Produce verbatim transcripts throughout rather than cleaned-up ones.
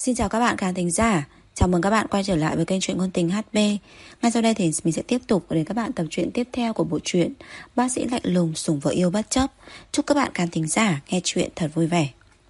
Xin chào các bạn khán thính giả. Chào mừng các bạn quay trở lại với kênh truyện ngôn tình hát bê. Ngay sau đây thì mình sẽ tiếp tục đến các bạn tập truyện tiếp theo của bộ truyện Bác sĩ lạnh lùng sủng vợ yêu bất chấp. Chúc các bạn khán thính giả nghe truyện thật vui vẻ.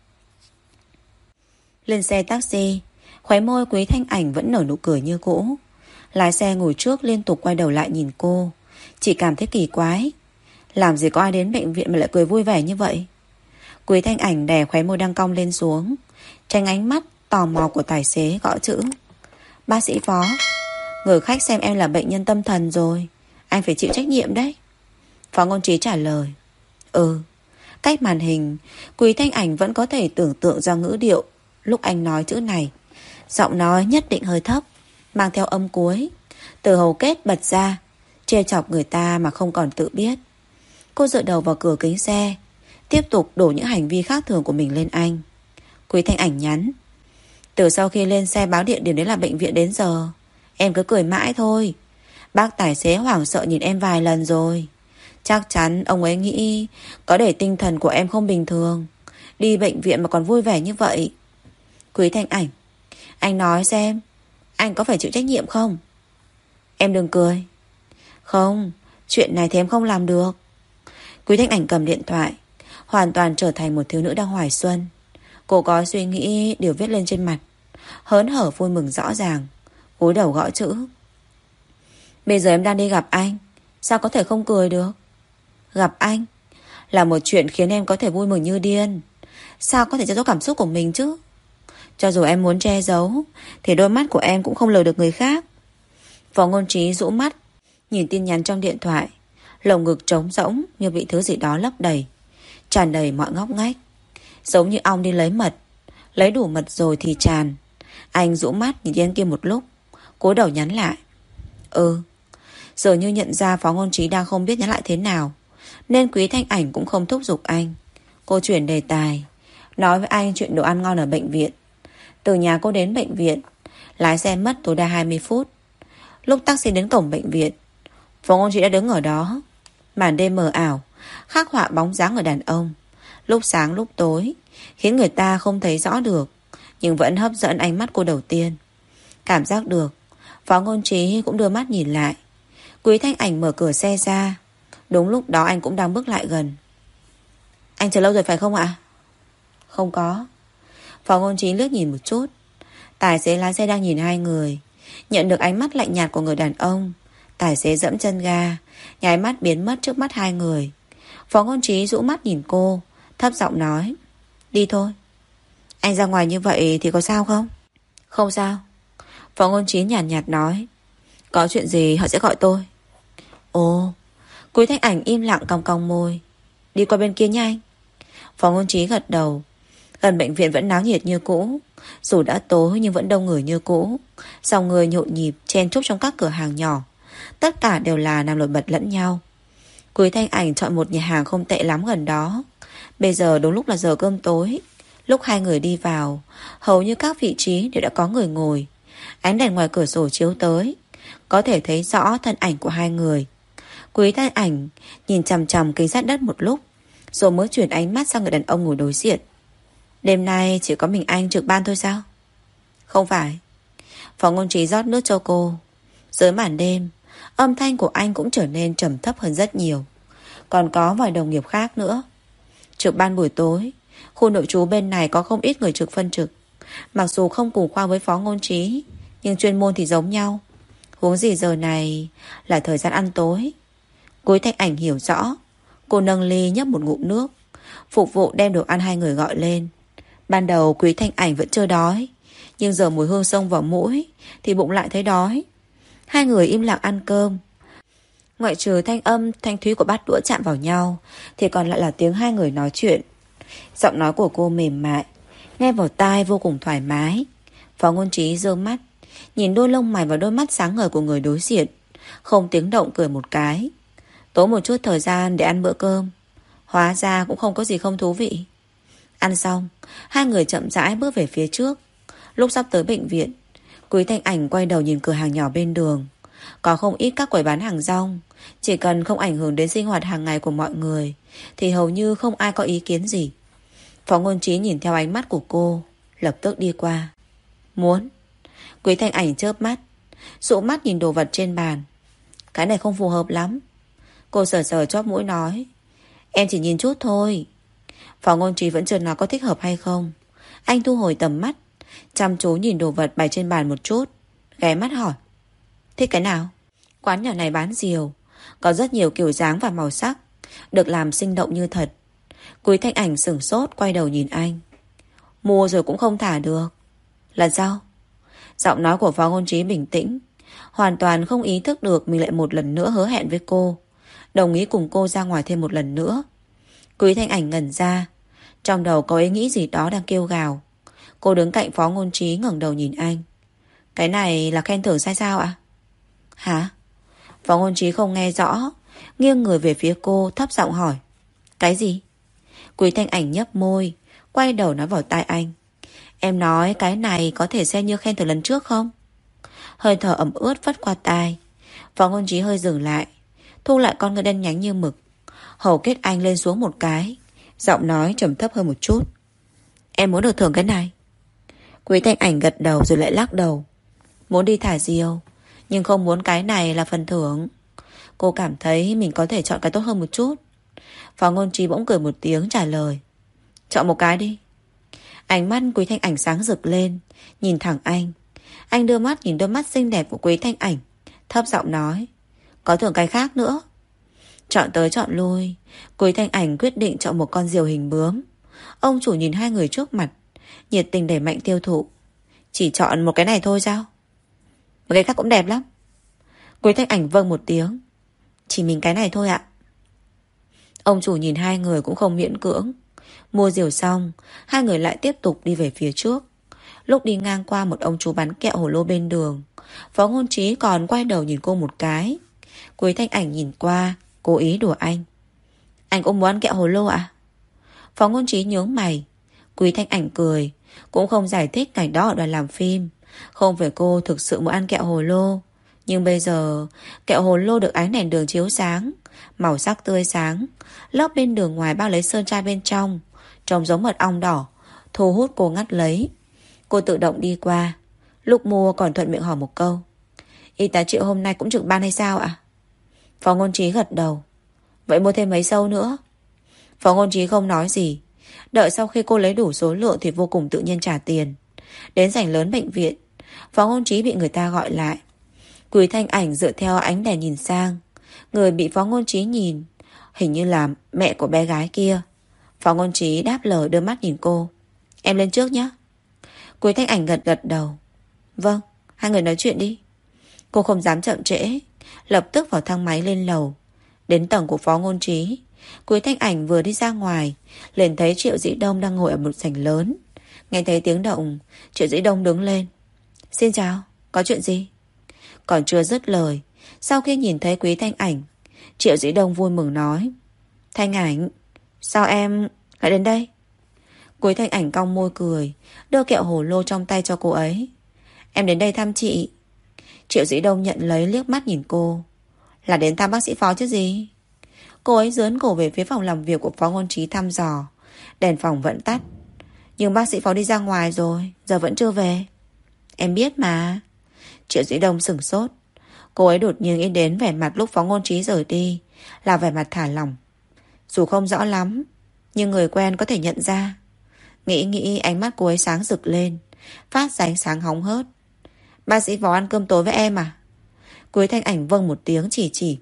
Lên xe taxi, khóe môi Quý Thanh Ảnh vẫn nở nụ cười như cũ. Lái xe ngồi trước liên tục quay đầu lại nhìn cô, chỉ cảm thấy kỳ quái. Làm gì có ai đến bệnh viện mà lại cười vui vẻ như vậy? Quý Thanh Ảnh đè khóe môi đang cong lên xuống, tránh ánh mắt tò mò của tài xế, gõ chữ: Bác sĩ Phó, người khách xem em là bệnh nhân tâm thần rồi, anh phải chịu trách nhiệm đấy. Phó Ngôn Trí trả lời: Ừ. Cách màn hình, Quý Thanh Ảnh vẫn có thể tưởng tượng ra ngữ điệu lúc anh nói chữ này. Giọng nói nhất định hơi thấp, mang theo âm cuối, từ hầu kết bật ra, trêu chọc người ta mà không còn tự biết. Cô dựa đầu vào cửa kính xe, tiếp tục đổ những hành vi khác thường của mình lên anh. Quý Thanh Ảnh nhắn: Từ sau khi lên xe báo địa điểm đến là bệnh viện đến giờ, em cứ cười mãi thôi. Bác tài xế hoảng sợ nhìn em vài lần rồi. Chắc chắn ông ấy nghĩ có để tinh thần của em không bình thường, đi bệnh viện mà còn vui vẻ như vậy. Quý Thanh Ảnh, anh nói xem, anh có phải chịu trách nhiệm không? Em đừng cười. Không, chuyện này thì em không làm được. Quý Thanh Ảnh cầm điện thoại, hoàn toàn trở thành một thiếu nữ đang hoài xuân. Cô có suy nghĩ đều viết lên trên mặt, hớn hở vui mừng rõ ràng, cúi đầu gõ chữ. Bây giờ em đang đi gặp anh, sao có thể không cười được? Gặp anh là một chuyện khiến em có thể vui mừng như điên. Sao có thể che giấu cảm xúc của mình chứ? Cho dù em muốn che giấu thì đôi mắt của em cũng không lừa được người khác. Phó Ngôn Trí rũ mắt nhìn tin nhắn trong điện thoại, lồng ngực trống rỗng như bị thứ gì đó lấp đầy, tràn đầy mọi ngóc ngách, giống như ong đi lấy mật. Lấy đủ mật rồi thì tràn. Anh rũ mắt nhìn tên kia một lúc, cúi đầu nhắn lại: Ừ. Giờ như nhận ra Phó Ngôn Trí đang không biết nhắn lại thế nào, nên Quý Thanh Ảnh cũng không thúc giục anh. Cô chuyển đề tài, nói với anh chuyện đồ ăn ngon ở bệnh viện. Từ nhà cô đến bệnh viện, lái xe mất tối đa hai mươi phút. Lúc taxi đến cổng bệnh viện, Phó Ngôn Trí đã đứng ở đó. Màn đêm mờ ảo khắc họa bóng dáng người đàn ông, lúc sáng lúc tối, khiến người ta không thấy rõ được, nhưng vẫn hấp dẫn ánh mắt cô đầu tiên. Cảm giác được, Phó Ngôn Trí cũng đưa mắt nhìn lại. Quý Thanh Ảnh mở cửa xe ra. Đúng lúc đó anh cũng đang bước lại gần. Anh chờ lâu rồi phải không ạ? Không có. Phó Ngôn Trí liếc nhìn một chút. Tài xế lái xe đang nhìn hai người, nhận được ánh mắt lạnh nhạt của người đàn ông. Tài xế dẫm chân ga, nháy mắt biến mất trước mắt hai người. Phó Ngôn Trí rũ mắt nhìn cô, thấp giọng nói: Đi thôi. Anh ra ngoài như vậy thì có sao không? Không sao. Phó Ngôn Trí nhàn nhạt, nhạt nói: Có chuyện gì họ sẽ gọi tôi. Ồ. Quý Thanh Ảnh im lặng cong cong môi. Đi qua bên kia nha anh. Phó Ngôn Trí gật đầu. Gần bệnh viện vẫn náo nhiệt như cũ, dù đã tối nhưng vẫn đông người như cũ. Dòng người nhộn nhịp chen chúc trong các cửa hàng nhỏ, tất cả đều là làm nổi bật lẫn nhau. Quý Thanh Ảnh chọn một nhà hàng không tệ lắm gần đó. Bây giờ đúng lúc là giờ cơm tối. Lúc hai người đi vào, hầu như các vị trí đều đã có người ngồi. Ánh đèn ngoài cửa sổ chiếu tới, có thể thấy rõ thân ảnh của hai người. Quý Thanh Ảnh nhìn chằm chằm kính sát đất một lúc, rồi mới chuyển ánh mắt sang người đàn ông ngồi đối diện. Đêm nay chỉ có mình anh trực ban thôi sao? Không phải. Phó Ngôn Trí rót nước cho cô. Dưới màn đêm, âm thanh của anh cũng trở nên trầm thấp hơn rất nhiều. Còn có vài đồng nghiệp khác nữa. Trực ban buổi tối, khu nội trú bên này có không ít người trực phân trực. Mặc dù không cùng khoa với Phó Ngôn Trí, nhưng chuyên môn thì giống nhau. Huống gì giờ này là thời gian ăn tối. Quý Thanh Ảnh hiểu rõ. Cô nâng ly nhấp một ngụm nước, phục vụ đem đồ ăn hai người gọi lên. Ban đầu Quý Thanh Ảnh vẫn chưa đói, nhưng giờ mùi hương xông vào mũi thì bụng lại thấy đói. Hai người im lặng ăn cơm. Ngoại trừ thanh âm thanh thúy của bát đũa chạm vào nhau, thì còn lại là tiếng hai người nói chuyện. Giọng nói của cô mềm mại, nghe vào tai vô cùng thoải mái. Phó Ngôn Trí giơ mắt nhìn đôi lông mày và đôi mắt sáng ngời của người đối diện, không tiếng động cười một cái. Tốn một chút thời gian để ăn bữa cơm, hóa ra cũng không có gì không thú vị. Ăn xong, hai người chậm rãi bước về phía trước. Lúc sắp tới bệnh viện, Quý Thanh Ảnh quay đầu nhìn cửa hàng nhỏ bên đường. Có không ít các quầy bán hàng rong, chỉ cần không ảnh hưởng đến sinh hoạt hàng ngày của mọi người thì hầu như không ai có ý kiến gì. Phó Ngôn Trí nhìn theo ánh mắt của cô, lập tức đi qua. Muốn. Quý Thanh Ảnh chớp mắt, dụ mắt nhìn đồ vật trên bàn. Cái này không phù hợp lắm. Cô sờ sờ chóp mũi nói, em chỉ nhìn chút thôi. Phó Ngôn Trí vẫn chưa nói có thích hợp hay không. Anh thu hồi tầm mắt, chăm chú nhìn đồ vật bày trên bàn một chút, ghé mắt hỏi, thích cái nào? Quán nhỏ này bán diều, có rất nhiều kiểu dáng và màu sắc, được làm sinh động như thật. Quý Thanh Ảnh sửng sốt quay đầu nhìn anh. Mua rồi cũng không thả được. Lần sau. Giọng nói của Phó Ngôn Trí bình tĩnh, hoàn toàn không ý thức được mình lại một lần nữa hứa hẹn với cô, đồng ý cùng cô ra ngoài thêm một lần nữa. Quý Thanh Ảnh ngẩn ra, trong đầu có ý nghĩ gì đó đang kêu gào. Cô đứng cạnh Phó Ngôn Trí ngẩng đầu nhìn anh. Cái này là khen thưởng sai sao ạ? Hả? Phó Ngôn Trí không nghe rõ, nghiêng người về phía cô thấp giọng hỏi. Cái gì? Quý Thanh Ảnh nhấp môi, quay đầu nói vào tai anh. Em nói cái này có thể xem như khen thưởng lần trước không? Hơi thở ẩm ướt vắt qua tai. Phó Ngôn Trí hơi dừng lại, thu lại con ngươi đen nhánh như mực. Hầu kết anh lên xuống một cái, giọng nói trầm thấp hơn một chút. Em muốn được thưởng cái này. Quý Thanh Ảnh gật đầu rồi lại lắc đầu. Muốn đi thả diều, nhưng không muốn cái này là phần thưởng. Cô cảm thấy mình có thể chọn cái tốt hơn một chút. Phó Ngôn Trí bỗng cười một tiếng trả lời. Chọn một cái đi. Ánh mắt Quý Thanh Ảnh sáng rực lên, nhìn thẳng anh. Anh đưa mắt nhìn đôi mắt xinh đẹp của Quý Thanh Ảnh, thấp giọng nói. Có thưởng cái khác nữa. Chọn tới chọn lui, Quý Thanh Ảnh quyết định chọn một con diều hình bướm. Ông chủ nhìn hai người trước mặt, nhiệt tình đẩy mạnh tiêu thụ. Chỉ chọn một cái này thôi sao? Một cái khác cũng đẹp lắm. Quý Thanh Ảnh vâng một tiếng. Chỉ mình cái này thôi ạ. Ông chủ nhìn hai người cũng không miễn cưỡng. Mua diều xong, hai người lại tiếp tục đi về phía trước. Lúc đi ngang qua một ông chú bán kẹo hồ lô bên đường, Phó Ngôn Trí còn quay đầu nhìn cô một cái. Quý Thanh Ảnh nhìn qua, cố ý đùa anh. Anh cũng muốn ăn kẹo hồ lô à? Phó Ngôn Trí nhướng mày. Quý Thanh Ảnh cười, cũng không giải thích cảnh đó ở đoàn làm phim. Không phải cô thực sự muốn ăn kẹo hồ lô, nhưng bây giờ kẹo hồ lô được ánh đèn đường chiếu sáng, màu sắc tươi sáng, lớp bên đường ngoài bao lấy sơn trai bên trong, trông giống mật ong đỏ, thu hút cô ngắt lấy. Cô tự động đi qua, lúc mua còn thuận miệng hỏi một câu. Y tá Triệu hôm nay cũng trực ban hay sao ạ? Phó Ngôn Trí gật đầu. Vậy mua thêm mấy sâu nữa? Phó Ngôn Trí không nói gì. Đợi sau khi cô lấy đủ số lượng thì vô cùng tự nhiên trả tiền. Đến sảnh lớn bệnh viện, Phó Ngôn Trí bị người ta gọi lại. Quý Thanh Ảnh dựa theo ánh đèn nhìn sang. Người bị Phó Ngôn Trí nhìn hình như là mẹ của bé gái kia. Phó Ngôn Trí đáp lời đưa mắt nhìn cô. Em lên trước nhé. Quý Thanh Ảnh gật gật đầu. Vâng, hai người nói chuyện đi. Cô không dám chậm trễ, lập tức vào thang máy lên lầu. Đến tầng của Phó Ngôn Trí, Quý Thanh Ảnh vừa đi ra ngoài liền thấy Triệu Dĩ Đông đang ngồi ở một sảnh lớn. Nghe thấy tiếng động, Triệu Dĩ Đông đứng lên. Xin chào, có chuyện gì? Còn chưa dứt lời, sau khi nhìn thấy Quý Thanh Ảnh, Triệu Dĩ Đông vui mừng nói. Thanh Ảnh, sao em lại đến đây? Quý Thanh Ảnh cong môi cười, đưa kẹo hồ lô trong tay cho cô ấy. Em đến đây thăm chị. Triệu Dĩ Đông nhận lấy liếc mắt nhìn cô. Là đến thăm bác sĩ Phó chứ gì? Cô ấy dướn cổ về phía phòng làm việc của Phó Ngôn Trí thăm dò. Đèn phòng vẫn tắt. Nhưng bác sĩ Phó đi ra ngoài rồi, giờ vẫn chưa về. Em biết mà. Triệu Dĩ Đông sửng sốt. Cô ấy đột nhiên nghĩ đến vẻ mặt lúc Phó Ngôn Trí rời đi, là vẻ mặt thả lỏng. Dù không rõ lắm, nhưng người quen có thể nhận ra. Nghĩ nghĩ ánh mắt cô ấy sáng rực lên, phát ra ánh sáng hóng hớt. Bác sĩ Phó ăn cơm tối với em à? Quý Thanh Ảnh vâng một tiếng chỉ chỉ.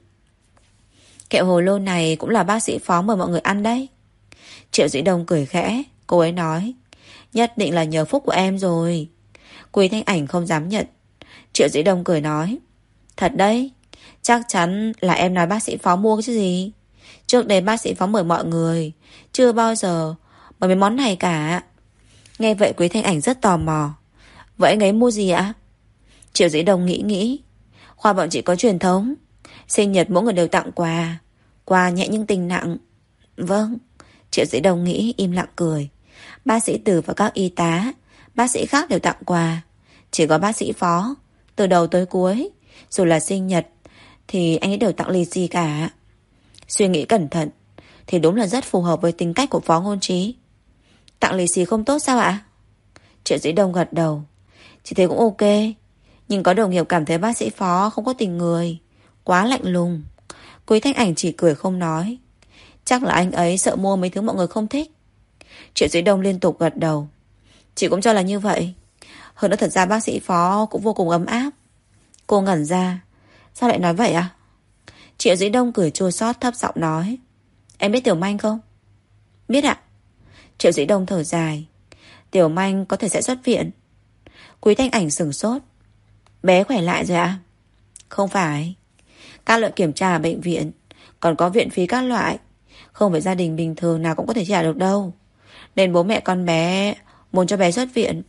Kẹo hồ lô này cũng là bác sĩ Phó mời mọi người ăn đấy. Triệu Dĩ Đông cười khẽ. Cô ấy nói. Nhất định là nhờ phúc của em rồi. Quý Thanh Ảnh không dám nhận. Triệu Dĩ Đông cười nói. Thật đấy, chắc chắn là em nói bác sĩ Phó mua chứ gì. Trước đây bác sĩ Phó mời mọi người, chưa bao giờ mời mấy món này cả. Nghe vậy Quý Thanh Ảnh rất tò mò. Vậy anh ấy mua gì ạ? Triệu Dĩ Đông nghĩ nghĩ. Khoa bọn chị có truyền thống, sinh nhật mỗi người đều tặng quà. Quà nhẹ nhưng tình nặng. Vâng. Triệu Dĩ Đông nghĩ im lặng cười. Bác sĩ Từ và các y tá, bác sĩ khác đều tặng quà. Chỉ có bác sĩ Phó, từ đầu tới cuối, dù là sinh nhật thì anh ấy đều tặng lì xì cả. Suy nghĩ cẩn thận thì đúng là rất phù hợp với tính cách của Phó Ngôn Trí. Tặng lì xì không tốt sao ạ? Triệu Dĩ Đông gật đầu. Chị thấy cũng ok. Nhưng có đồng nghiệp cảm thấy bác sĩ Phó không có tình người, quá lạnh lùng. Quý Thanh Ảnh chỉ cười không nói. Chắc là anh ấy sợ mua mấy thứ mọi người không thích. Triệu Duy Đông liên tục gật đầu. Chị cũng cho là như vậy. Hơn nữa thật ra bác sĩ Phó cũng vô cùng ấm áp. Cô ngẩn ra. Sao lại nói vậy à? Triệu Duy Đông cười chua xót thấp giọng nói. Em biết Tiểu Manh không? Biết ạ. Triệu Duy Đông thở dài. Tiểu Manh có thể sẽ xuất viện. Quý Thanh Ảnh sửng sốt. Bé khỏe lại rồi ạ? Không phải. Các loại kiểm tra ở bệnh viện, còn có viện phí các loại, không phải gia đình bình thường nào cũng có thể trả được đâu. Nên bố mẹ con bé muốn cho bé xuất viện.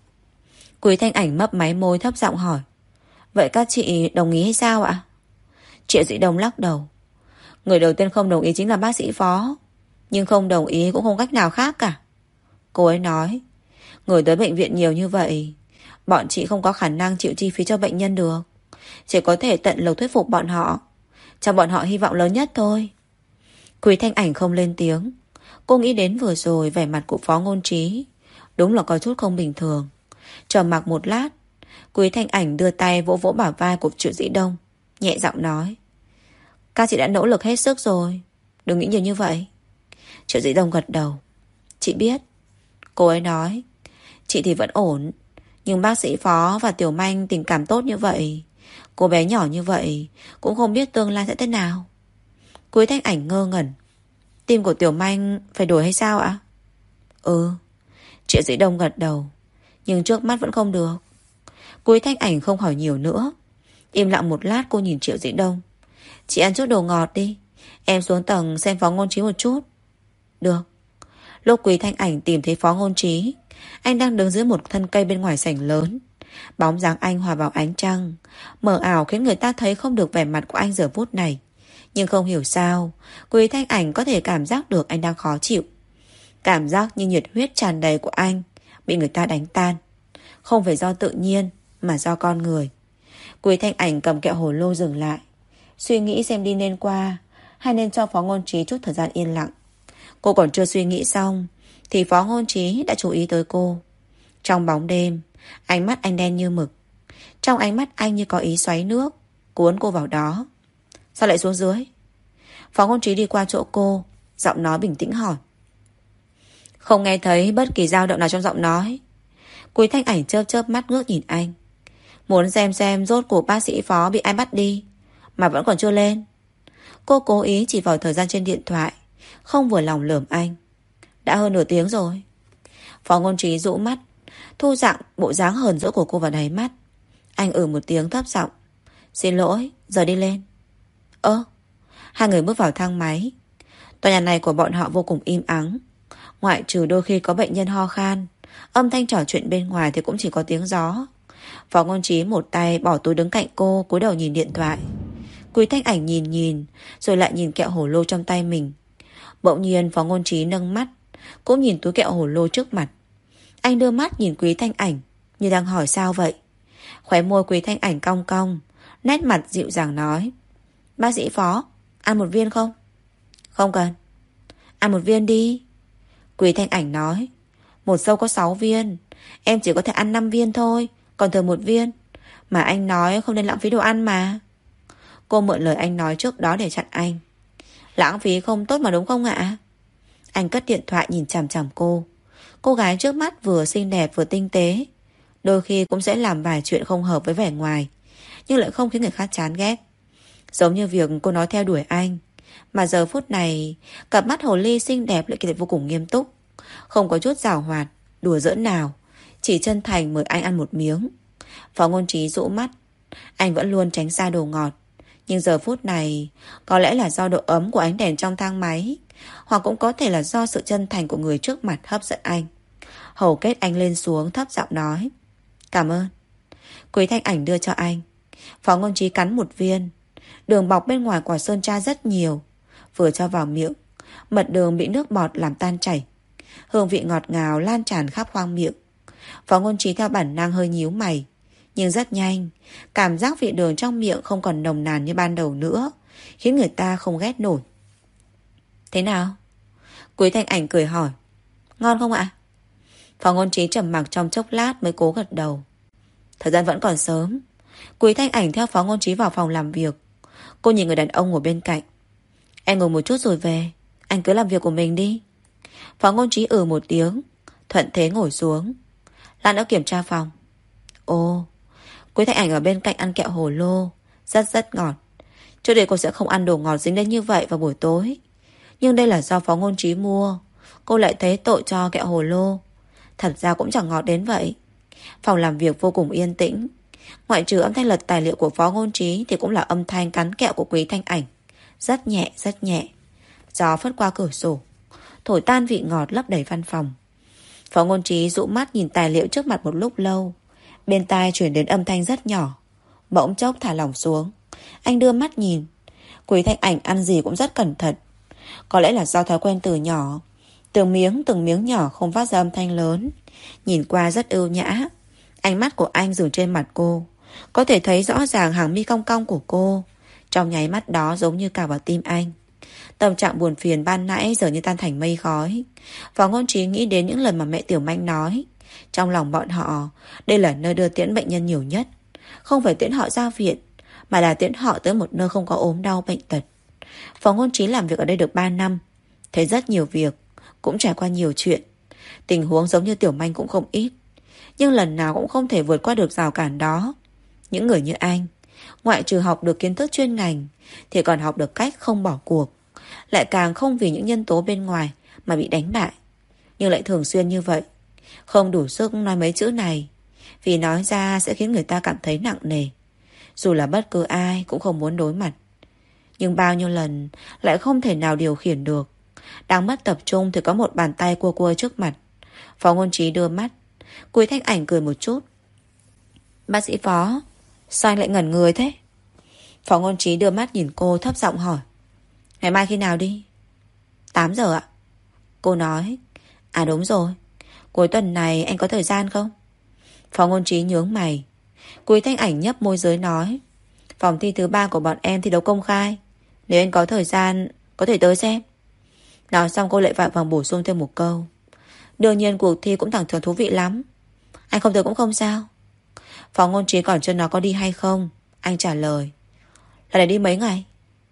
Quý Thanh Ảnh mấp máy môi thấp giọng hỏi. Vậy các chị đồng ý hay sao ạ? Triệu Dĩ Đông lắc đầu. Người đầu tiên không đồng ý chính là bác sĩ Phó, nhưng không đồng ý cũng không cách nào khác cả. Cô ấy nói, người tới bệnh viện nhiều như vậy, bọn chị không có khả năng chịu chi phí cho bệnh nhân được. Chỉ có thể tận lực thuyết phục bọn họ, cho bọn họ hy vọng lớn nhất thôi. Quý Thanh Ảnh không lên tiếng. Cô nghĩ đến vừa rồi vẻ mặt của Phó Ngôn Trí đúng là có chút không bình thường. Trầm mặc một lát, Quý Thanh Ảnh đưa tay vỗ vỗ bả vai của Triệu Dĩ Đông, nhẹ giọng nói. Các chị đã nỗ lực hết sức rồi, đừng nghĩ nhiều như vậy. Triệu Dĩ Đông gật đầu. Chị biết. Cô ấy nói, chị thì vẫn ổn, nhưng bác sĩ Phó và Tiểu Manh tình cảm tốt như vậy, cô bé nhỏ như vậy cũng không biết tương lai sẽ thế nào. Quý Thanh Ảnh ngơ ngẩn. Tim của Tiểu Manh phải đổi hay sao ạ? Ừ. Triệu Dĩ Đông gật đầu. Nhưng trước mắt vẫn không được. Quý Thanh Ảnh không hỏi nhiều nữa. Im lặng một lát cô nhìn Triệu Dĩ Đông. Chị ăn chút đồ ngọt đi, em xuống tầng xem Phó Ngôn Trí một chút. Được. Lúc Quý Thanh Ảnh tìm thấy Phó Ngôn Trí, anh đang đứng dưới một thân cây bên ngoài sảnh lớn. Bóng dáng anh hòa vào ánh trăng, mờ ảo khiến người ta thấy không được vẻ mặt của anh giờ phút này. Nhưng không hiểu sao Quý Thanh Ảnh có thể cảm giác được anh đang khó chịu. Cảm giác như nhiệt huyết tràn đầy của anh bị người ta đánh tan. Không phải do tự nhiên, mà do con người. Quý Thanh Ảnh cầm kẹo hồ lô dừng lại, suy nghĩ xem đi nên qua hay nên cho Phó Ngôn Trí chút thời gian yên lặng. Cô còn chưa suy nghĩ xong thì Phó Ngôn Trí đã chú ý tới cô. Trong bóng đêm, ánh mắt anh đen như mực. Trong ánh mắt anh như có ý xoáy nước, cuốn cô vào đó. Sao lại xuống dưới? Phó Ngôn Trí đi qua chỗ cô, giọng nói bình tĩnh hỏi. Không nghe thấy bất kỳ dao động nào trong giọng nói. Quý Thanh Ảnh chớp chớp mắt ngước nhìn anh. Muốn xem xem rốt cuộc bác sĩ Phó bị ai bắt đi mà vẫn còn chưa lên. Cô cố ý chỉ vào thời gian trên điện thoại, không vừa lòng lườm anh. Đã hơn nửa tiếng rồi. Phó Ngôn Trí rũ mắt, thu dạng bộ dáng hờn dỗi của cô vào đáy mắt. Anh ừ một tiếng thấp giọng. Xin lỗi, giờ đi lên. Ơ. Hai người bước vào thang máy. Tòa nhà này của bọn họ vô cùng im ắng. Ngoại trừ đôi khi có bệnh nhân ho khan, âm thanh trò chuyện bên ngoài thì cũng chỉ có tiếng gió. Phó Ngôn Trí một tay bỏ túi đứng cạnh cô, cúi đầu nhìn điện thoại. Quý Thanh Ảnh nhìn nhìn, rồi lại nhìn kẹo hổ lô trong tay mình. Bỗng nhiên Phó Ngôn Trí nâng mắt, cũng nhìn túi kẹo hổ lô trước mặt. Anh đưa mắt nhìn Quý Thanh Ảnh, như đang hỏi sao vậy. Khóe môi Quý Thanh Ảnh cong cong, nét mặt dịu dàng nói. Bác sĩ Phó, ăn một viên không? Không cần. Ăn một viên đi. Quý Thanh Ảnh nói. Một sâu có sáu viên, em chỉ có thể ăn năm viên thôi, còn thừa một viên. Mà anh nói không nên lãng phí đồ ăn mà. Cô mượn lời anh nói trước đó để chặn anh. Lãng phí không tốt mà đúng không ạ? Anh cất điện thoại nhìn chằm chằm cô. Cô gái trước mắt vừa xinh đẹp vừa tinh tế, đôi khi cũng sẽ làm vài chuyện không hợp với vẻ ngoài, nhưng lại không khiến người khác chán ghét. Giống như việc cô nói theo đuổi anh, mà giờ phút này cặp mắt hồ ly xinh đẹp lại kia vô cùng nghiêm túc, không có chút giảo hoạt, đùa giỡn nào, chỉ chân thành mời anh ăn một miếng. Phó Ngôn Trí rũ mắt. Anh vẫn luôn tránh xa đồ ngọt, nhưng giờ phút này có lẽ là do độ ấm của ánh đèn trong thang máy, hoặc cũng có thể là do sự chân thành của người trước mặt hấp dẫn anh. Hầu kết anh lên xuống thấp giọng nói. Cảm ơn. Quý Thanh Ảnh đưa cho anh. Phó Ngôn Trí cắn một viên. Đường bọc bên ngoài quả sơn tra rất nhiều. Vừa cho vào miệng, mật đường bị nước bọt làm tan chảy. Hương vị ngọt ngào lan tràn khắp khoang miệng. Phó Ngôn Trí theo bản năng hơi nhíu mày. Nhưng rất nhanh, cảm giác vị đường trong miệng không còn nồng nàn như ban đầu nữa, khiến người ta không ghét nổi. Thế nào? Quý Thanh Ảnh cười hỏi. Ngon không ạ? Phó Ngôn Trí trầm mặc trong chốc lát mới cố gật đầu. Thời gian vẫn còn sớm. Quý Thanh Ảnh theo Phó Ngôn Trí vào phòng làm việc. Cô nhìn người đàn ông ngồi bên cạnh. Em ngồi một chút rồi về. Anh cứ làm việc của mình đi. Phó Ngôn Trí ừ một tiếng, thuận thế ngồi xuống. Lan đã kiểm tra phòng. Ồ. Quý Thanh Ảnh ở bên cạnh ăn kẹo hồ lô, rất rất ngọt. Trước đây cô sẽ không ăn đồ ngọt dính đến như vậy vào buổi tối, nhưng đây là do Phó Ngôn Trí mua. Cô lại thấy tội cho kẹo hồ lô. Thật ra cũng chẳng ngọt đến vậy. Phòng làm việc vô cùng yên tĩnh. Ngoại trừ âm thanh lật tài liệu của Phó Ngôn Trí thì cũng là âm thanh cắn kẹo của Quý Thanh Ảnh. Rất nhẹ rất nhẹ. Gió phất qua cửa sổ, thổi tan vị ngọt lấp đầy văn phòng. Phó Ngôn Trí dụ mắt nhìn tài liệu trước mặt một lúc lâu. Bên tai chuyển đến âm thanh rất nhỏ. Bỗng chốc thả lỏng xuống. Anh đưa mắt nhìn. Quý Thanh Ảnh ăn gì cũng rất cẩn thận. Có lẽ là do thói quen từ nhỏ. Từng miếng từng miếng nhỏ không phát ra âm thanh lớn. Nhìn qua rất ưu nhã. Ánh mắt của anh dừng trên mặt cô. Có thể thấy rõ ràng hàng mi cong cong của cô. Trong nháy mắt đó giống như cào vào tim anh. Tâm trạng buồn phiền ban nãy giờ như tan thành mây khói. Phó Ngôn Trí nghĩ đến những lời mà mẹ Tiểu Manh nói. Trong lòng bọn họ, đây là nơi đưa tiễn bệnh nhân nhiều nhất. Không phải tiễn họ ra viện, mà là tiễn họ tới một nơi không có ốm đau bệnh tật. Phó Ngôn Trí làm việc ở đây được ba năm, thấy rất nhiều việc, cũng trải qua nhiều chuyện. Tình huống giống như Tiểu Manh cũng không ít, nhưng lần nào cũng không thể vượt qua được rào cản đó. Những người như anh, ngoại trừ học được kiến thức chuyên ngành, thì còn học được cách không bỏ cuộc. Lại càng không vì những nhân tố bên ngoài mà bị đánh bại. Nhưng lại thường xuyên như vậy. Không đủ sức nói mấy chữ này, vì nói ra sẽ khiến người ta cảm thấy nặng nề. Dù là bất cứ ai cũng không muốn đối mặt. Nhưng bao nhiêu lần lại không thể nào điều khiển được. Đang mất tập trung thì có một bàn tay cua cua trước mặt. Phó Ngôn Trí đưa mắt. Quý Thanh Ảnh cười một chút. Bác sĩ Phó, sao anh lại ngẩn người thế? Phó Ngôn Trí đưa mắt nhìn cô, thấp giọng hỏi. Ngày mai khi nào đi? tám giờ ạ. Cô nói. À đúng rồi, cuối tuần này anh có thời gian không? Phó Ngôn Trí nhướng mày. Quý Thanh Ảnh nhấp môi dưới nói. Phòng thi thứ ba của bọn em thi đấu công khai. Nếu anh có thời gian có thể tới xem. Nói xong cô lại vội vàng bổ sung thêm một câu. Đương nhiên cuộc thi cũng thẳng thường thú vị lắm. Anh không tới cũng không sao. Phó Ngôn Trí còn chưa nói có đi hay không. Anh trả lời. Là để đi mấy ngày?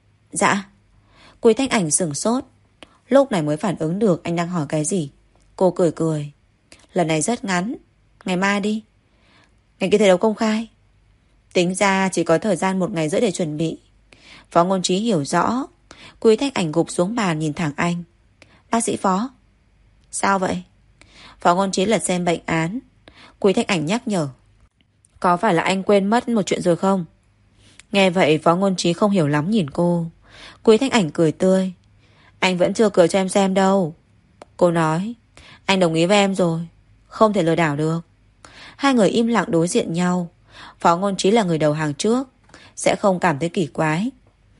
Dạ. Quý Thanh Ảnh sửng sốt. Lúc này mới phản ứng được anh đang hỏi cái gì. Cô cười cười. Lần này rất ngắn. Ngày mai đi. Ngày kia thi đấu công khai. Tính ra chỉ có thời gian một ngày rưỡi để chuẩn bị. Phó Ngôn Trí hiểu rõ. Quý Thanh Ảnh gục xuống bàn nhìn thẳng anh. Bác sĩ Phó. Sao vậy? Phó Ngôn Trí lật xem bệnh án. Quý Thanh Ảnh nhắc nhở. Có phải là anh quên mất một chuyện rồi không? Nghe vậy Phó Ngôn Trí không hiểu lắm nhìn cô. Quý Thanh Ảnh cười tươi. Anh vẫn chưa cười cho em xem đâu. Cô nói. Anh đồng ý với em rồi, không thể lừa đảo được. Hai người im lặng đối diện nhau. Phó Ngôn Trí là người đầu hàng trước, sẽ không cảm thấy kỳ quái.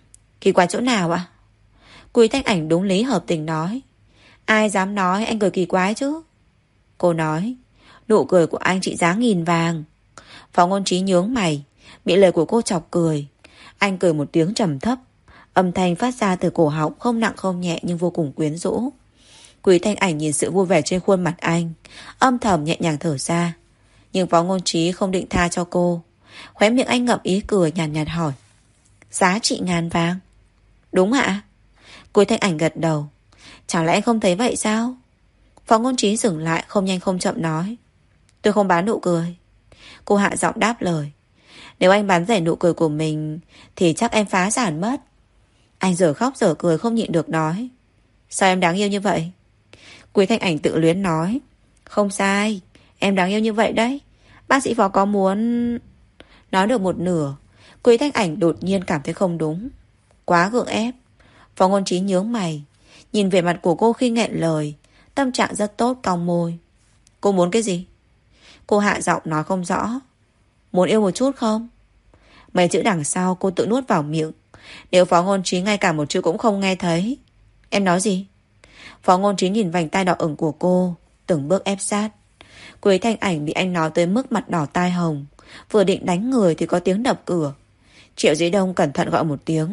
Kỳ quái chỗ nào ạ? Quý Thanh Ảnh đúng lý hợp tình nói. Ai dám nói anh cười kỳ quái chứ? Cô nói. Nụ cười của anh trị giá nghìn vàng. Phó Ngôn Trí nhướng mày, bị lời của cô chọc cười. Anh cười một tiếng trầm thấp. Âm thanh phát ra từ cổ họng không nặng không nhẹ nhưng vô cùng quyến rũ. Quý Thanh Ảnh nhìn sự vui vẻ trên khuôn mặt anh, âm thầm nhẹ nhàng thở ra. Nhưng Phó Ngôn Trí không định tha cho cô. Khóe miệng anh ngậm ý cười nhàn nhạt, nhạt hỏi. Giá trị ngàn vàng? Đúng ạ. Quý Thanh Ảnh gật đầu. Chẳng lẽ anh không thấy vậy sao? Phó Ngôn Trí dừng lại, không nhanh không chậm nói. Tôi không bán nụ cười. Cô hạ giọng đáp lời. Nếu anh bán rẻ nụ cười của mình thì chắc em phá sản mất. Anh dở khóc dở cười không nhịn được nói. Sao em đáng yêu như vậy? Quý Thanh Ảnh tự luyến nói. Không sai, em đáng yêu như vậy đấy. Bác sĩ Phó có muốn... Nói được một nửa, Quý Thanh Ảnh đột nhiên cảm thấy không đúng. Quá gượng ép. Phó Ngôn Trí nhướng mày, nhìn về mặt của cô khi nghẹn lời. Tâm trạng rất tốt, cong môi. Cô muốn cái gì? Cô hạ giọng nói không rõ. Muốn yêu một chút không? Mấy chữ đằng sau cô tự nuốt vào miệng. Nếu Phó Ngôn Trí ngay cả một chữ cũng không nghe thấy. Em nói gì? Phó Ngôn Trí nhìn vành tai đỏ ửng của cô, từng bước ép sát. Quý Thanh Ảnh bị anh nói tới mức mặt đỏ tai hồng. Vừa định đánh người thì có tiếng đập cửa. Triệu Dĩ Đông cẩn thận gọi một tiếng.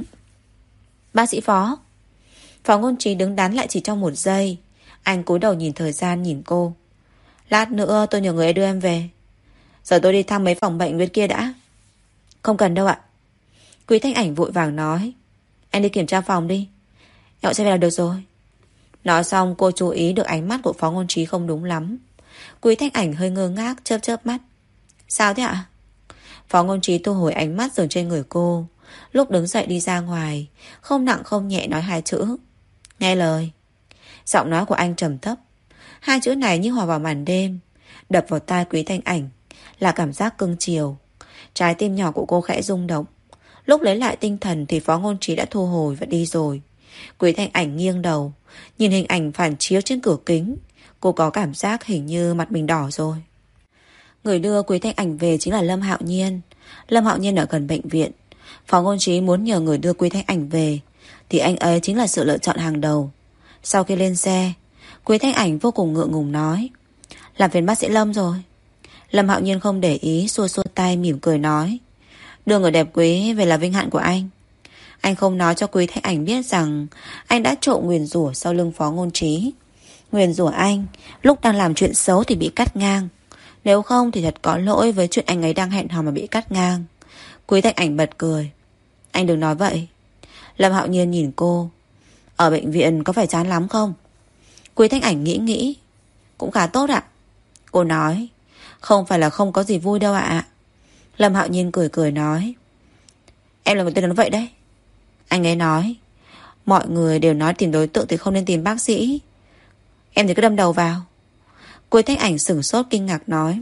Bác sĩ Phó. Phó Ngôn Trí đứng đắn lại chỉ trong một giây. Anh cúi đầu nhìn thời gian, nhìn cô. Lát nữa tôi nhờ người đưa em về. Giờ tôi đi thăm mấy phòng bệnh bên kia đã. Không cần đâu ạ. Quý Thanh Ảnh vội vàng nói. Anh đi kiểm tra phòng đi, em gọi xe về là được rồi. Nói xong cô chú ý được ánh mắt của Phó Ngôn Trí không đúng lắm. Quý Thanh Ảnh hơi ngơ ngác chớp chớp mắt. Sao thế ạ? Phó Ngôn Trí thu hồi ánh mắt dừng trên người cô. Lúc đứng dậy đi ra ngoài, không nặng không nhẹ nói hai chữ. Nghe lời. Giọng nói của anh trầm thấp. Hai chữ này như hòa vào màn đêm, đập vào tai Quý Thanh Ảnh là cảm giác cưng chiều. Trái tim nhỏ của cô khẽ rung động. Lúc lấy lại tinh thần thì Phó Ngôn Trí đã thu hồi và đi rồi. Quý Thanh Ảnh nghiêng đầu, nhìn hình ảnh phản chiếu trên cửa kính. Cô có cảm giác hình như mặt mình đỏ rồi. Người đưa Quý Thanh Ảnh về chính là Lâm Hạo Nhiên. Lâm Hạo Nhiên ở gần bệnh viện. Phó Ngôn Trí muốn nhờ người đưa Quý Thanh Ảnh về thì anh ấy chính là sự lựa chọn hàng đầu. Sau khi lên xe, Quý Thanh Ảnh vô cùng ngượng ngùng nói. Làm phiền bác sĩ Lâm rồi. Lâm Hạo Nhiên không để ý, xua xua tay mỉm cười nói. Đưa người đẹp Quý về là vinh hạnh của anh. Anh không nói cho Quý Thanh Ảnh biết rằng anh đã trộn nguyền rủa sau lưng Phó Ngôn Trí. Nguyền rủa anh lúc đang làm chuyện xấu thì bị cắt ngang. Nếu không thì thật có lỗi với chuyện anh ấy đang hẹn hò mà bị cắt ngang. Quý Thanh Ảnh bật cười. Anh đừng nói vậy. Lâm Hạo Nhiên nhìn cô. Ở bệnh viện có phải chán lắm không? Quý Thanh Ảnh nghĩ nghĩ. Cũng khá tốt ạ. Cô nói. Không phải là không có gì vui đâu ạ. Lâm Hạo Nhiên cười cười nói. Em là người tên nói vậy đấy. Anh ấy nói. Mọi người đều nói tìm đối tượng thì không nên tìm bác sĩ. Em thì cứ đâm đầu vào. Quý Thanh Ảnh sửng sốt kinh ngạc nói.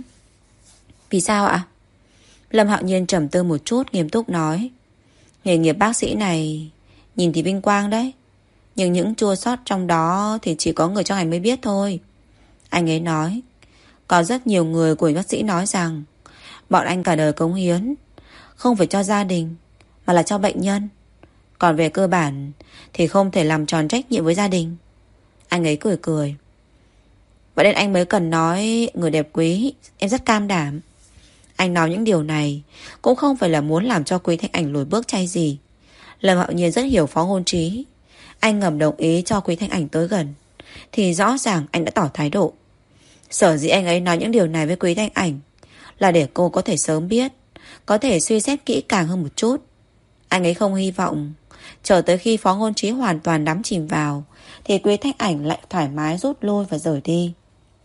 Vì sao ạ? Lâm Hạo Nhiên trầm tư một chút nghiêm túc nói. Nghề nghiệp bác sĩ này nhìn thì vinh quang đấy, nhưng những chua xót trong đó thì chỉ có người trong ngành mới biết thôi. Anh ấy nói. Có rất nhiều người của bác sĩ nói rằng bọn anh cả đời cống hiến không phải cho gia đình mà là cho bệnh nhân. Còn về cơ bản thì không thể làm tròn trách nhiệm với gia đình. Anh ấy cười cười. Vậy nên anh mới cần nói người đẹp Quý. Em rất cam đảm. Anh nói những điều này cũng không phải là muốn làm cho Quý Thanh Ảnh lùi bước chay gì. Lâm Hạo Nhiên rất hiểu Phó Ngôn Trí. Anh ngầm đồng ý cho Quý Thanh Ảnh tới gần thì rõ ràng anh đã tỏ thái độ. Sở dĩ anh ấy nói những điều này với Quý Thanh Ảnh là để cô có thể sớm biết, có thể suy xét kỹ càng hơn một chút. Anh ấy không hy vọng chờ tới khi Phó Ngôn Trí hoàn toàn đắm chìm vào thì Quý Thanh Ảnh lại thoải mái rút lui và rời đi.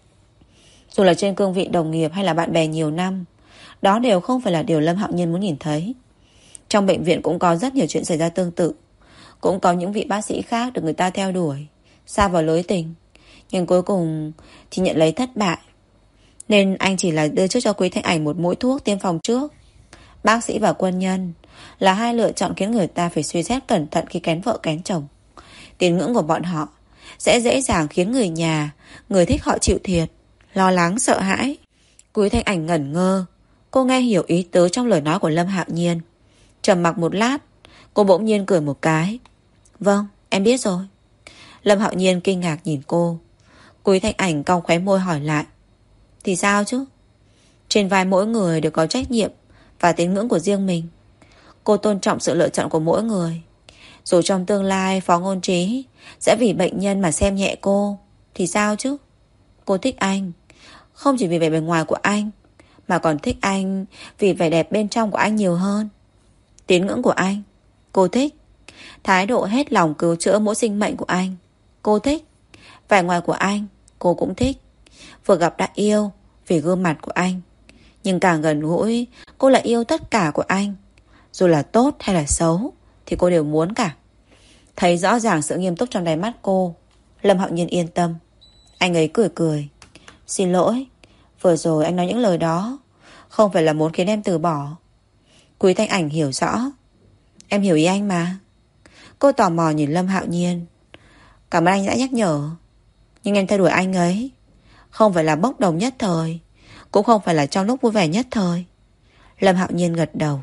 Dù là trên cương vị đồng nghiệp hay là bạn bè nhiều năm, đó đều không phải là điều Lâm Hạo Nhiên muốn nhìn thấy. Trong bệnh viện cũng có rất nhiều chuyện xảy ra tương tự. Cũng có những vị bác sĩ khác được người ta theo đuổi, sa vào lưới tình, nhưng cuối cùng thì nhận lấy thất bại. Nên anh chỉ là đưa trước cho Quý Thanh Ảnh một mũi thuốc tiêm phòng trước. Bác sĩ và quân nhân là hai lựa chọn khiến người ta phải suy xét cẩn thận khi kén vợ kén chồng. Tín ngưỡng của bọn họ sẽ dễ dàng khiến người nhà, người thích họ chịu thiệt, lo lắng, sợ hãi. Quý Thanh Ảnh ngẩn ngơ. Cô nghe hiểu ý tứ trong lời nói của Lâm Hạo Nhiên. Trầm mặc một lát, cô bỗng nhiên cười một cái. Vâng, em biết rồi. Lâm Hạo Nhiên kinh ngạc nhìn cô. Quý Thanh Ảnh cong khóe môi hỏi lại. Thì sao chứ? Trên vai mỗi người đều có trách nhiệm và tín ngưỡng của riêng mình. Cô tôn trọng sự lựa chọn của mỗi người. Dù trong tương lai Phó Ngôn Trí sẽ vì bệnh nhân mà xem nhẹ cô thì sao chứ? Cô thích anh không chỉ vì vẻ bề ngoài của anh, mà còn thích anh vì vẻ đẹp bên trong của anh nhiều hơn. Tín ngưỡng của anh cô thích. Thái độ hết lòng cứu chữa mỗi sinh mệnh của anh cô thích. Vẻ ngoài của anh cô cũng thích. Vừa gặp đã yêu vì gương mặt của anh, nhưng càng gần gũi cô lại yêu tất cả của anh. Dù là tốt hay là xấu thì cô đều muốn cả. Thấy rõ ràng sự nghiêm túc trong đáy mắt cô, Lâm Hạo Nhiên yên tâm. Anh ấy cười cười. Xin lỗi, vừa rồi anh nói những lời đó không phải là muốn khiến em từ bỏ. Quý Thanh Ảnh hiểu rõ. Em hiểu ý anh mà. Cô tò mò nhìn Lâm Hạo Nhiên. Cảm ơn anh đã nhắc nhở, nhưng em theo đuổi anh ấy không phải là bốc đồng nhất thời, cũng không phải là trong lúc vui vẻ nhất thời. Lâm Hạo Nhiên gật đầu.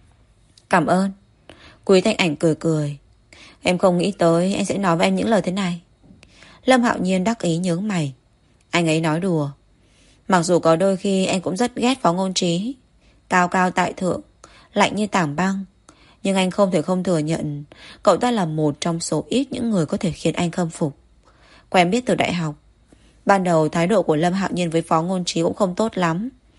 Cảm ơn. Quý Thanh Ảnh cười cười. Em không nghĩ tới anh sẽ nói với em những lời thế này. Lâm Hạo Nhiên đắc ý nhướng mày. Anh ấy nói đùa. Mặc dù có đôi khi anh cũng rất ghét Phó Ngôn Trí, cao cao tại thượng, lạnh như tảng băng, nhưng anh không thể không thừa nhận cậu ta là một trong số ít những người có thể khiến anh khâm phục. Quen biết từ đại học, ban đầu thái độ của Lâm Hạo Nhiên với Phó Ngôn Trí cũng không tốt lắm.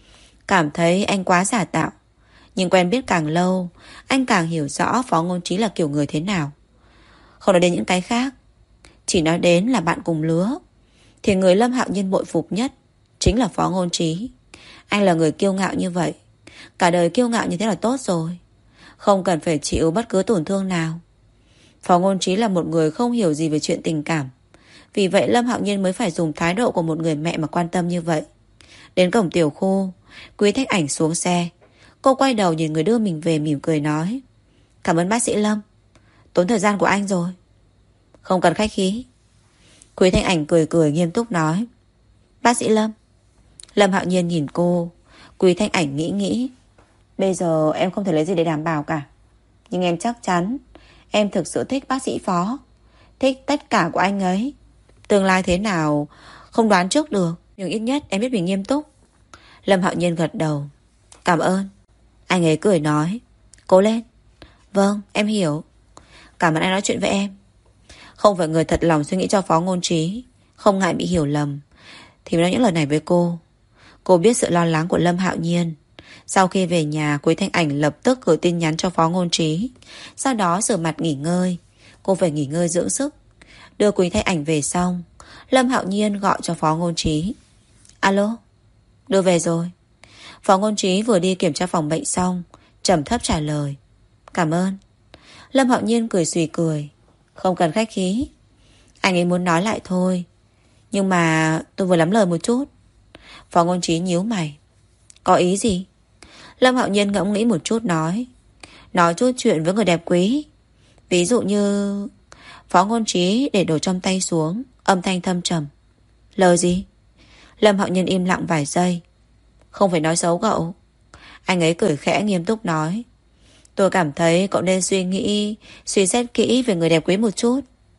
Cảm thấy anh quá giả tạo. Nhưng quen biết càng lâu, anh càng hiểu rõ Phó Ngôn Trí là kiểu người thế nào. Không nói đến những cái khác, chỉ nói đến là bạn cùng lứa, thì người Lâm Hạo Nhiên bội phục nhất chính là Phó Ngôn Trí. Anh là người kiêu ngạo như vậy, cả đời kiêu ngạo như thế là tốt rồi, không cần phải chịu bất cứ tổn thương nào. Phó Ngôn Trí là một người không hiểu gì về chuyện tình cảm. Vì vậy Lâm Hạo Nhiên mới phải dùng thái độ của một người mẹ mà quan tâm như vậy. Đến cổng tiểu khu, Quý Thanh Ảnh xuống xe. Cô quay đầu nhìn người đưa mình về, mỉm cười nói: Cảm ơn bác sĩ Lâm, tốn thời gian của anh rồi. Không cần khách khí. Quý Thanh Ảnh cười cười nghiêm túc nói: Bác sĩ Lâm. Lâm Hạo Nhiên nhìn cô. Quý Thanh Ảnh nghĩ nghĩ: Bây giờ em không thể lấy gì để đảm bảo cả, nhưng em chắc chắn em thực sự thích bác sĩ Phó, thích tất cả của anh ấy. Tương lai thế nào không đoán trước được, nhưng ít nhất em biết mình nghiêm túc. Lâm Hạo Nhiên gật đầu: Cảm ơn. Anh ấy cười nói: Cố lên. Vâng, em hiểu. Cảm ơn anh nói chuyện với em. Không phải người thật lòng suy nghĩ cho Phó Ngôn Trí, không ngại bị hiểu lầm, thì mới nói những lời này với cô. Cô biết sự lo lắng của Lâm Hạo Nhiên. Sau khi về nhà, Quý Thanh Ảnh lập tức gửi tin nhắn cho Phó Ngôn Trí, sau đó rửa mặt nghỉ ngơi. Cô phải nghỉ ngơi dưỡng sức. Đưa Quý Thanh Ảnh về xong, Lâm Hạo Nhiên gọi cho Phó Ngôn Trí. Alo, đưa về rồi. Phó Ngôn Trí vừa đi kiểm tra phòng bệnh xong, trầm thấp trả lời: Cảm ơn. Lâm Hạo Nhiên cười xùy cười: Không cần khách khí. Anh ấy muốn nói lại thôi, nhưng mà tôi vừa lắm lời một chút. Phó Ngôn Trí nhíu mày: Có ý gì? Lâm Hạo Nhiên ngẫm nghĩ một chút nói: Nói chút chuyện với người đẹp Quý. Ví dụ như... Phó Ngôn Trí để đồ trong tay xuống, âm thanh thâm trầm: Lời gì? Lâm Hạo Nhiên im lặng vài giây: Không phải nói xấu cậu. Anh ấy cười khẽ nghiêm túc nói: Tôi cảm thấy cậu nên suy nghĩ, suy xét kỹ về người đẹp Quý một chút.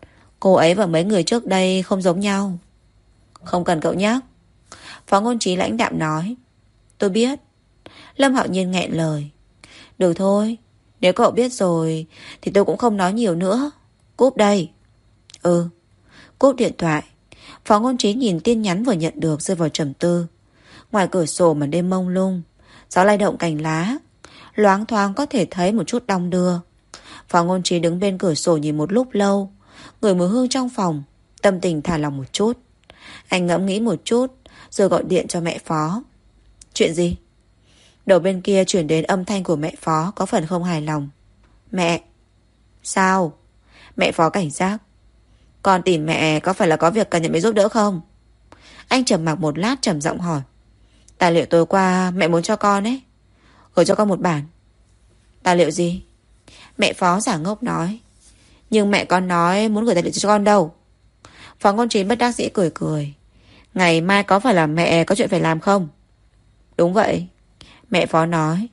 Cô ấy và mấy người trước đây không giống nhau. Không cần cậu nhắc. Phó Ngôn Trí lãnh đạm nói: Tôi biết. Lâm Hạo Nhiên nghẹn lời: Được thôi, nếu cậu biết rồi thì tôi cũng không nói nhiều nữa. Cúp đây. Ừ. Cúp điện thoại. Phó Ngôn Trí nhìn tin nhắn vừa nhận được, rơi vào trầm tư. Ngoài cửa sổ màn đêm mông lung, gió lay động cành lá, loáng thoáng có thể thấy một chút đong đưa. Phó Ngôn Trí đứng bên cửa sổ nhìn một lúc lâu, ngửi mùi hương trong phòng, tâm tình thả lòng một chút. Anh ngẫm nghĩ một chút, rồi gọi điện cho mẹ Phó. Chuyện gì? Đầu bên kia chuyển đến âm thanh của mẹ Phó, có phần không hài lòng. Mẹ. Sao? Mẹ Phó cảnh giác: Con tìm mẹ có phải là có việc cần nhận mẹ giúp đỡ không? Anh trầm mặc một lát, trầm giọng hỏi: Tài liệu tối qua mẹ muốn cho con ấy, gửi cho con một bản. Tài liệu gì? Mẹ Phó giả ngốc nói: Nhưng mẹ con nói muốn gửi tài liệu cho con đâu. Phó Ngôn Trí bất đắc dĩ cười cười: Ngày mai có phải là mẹ có chuyện phải làm không? Đúng vậy. Mẹ Phó nói: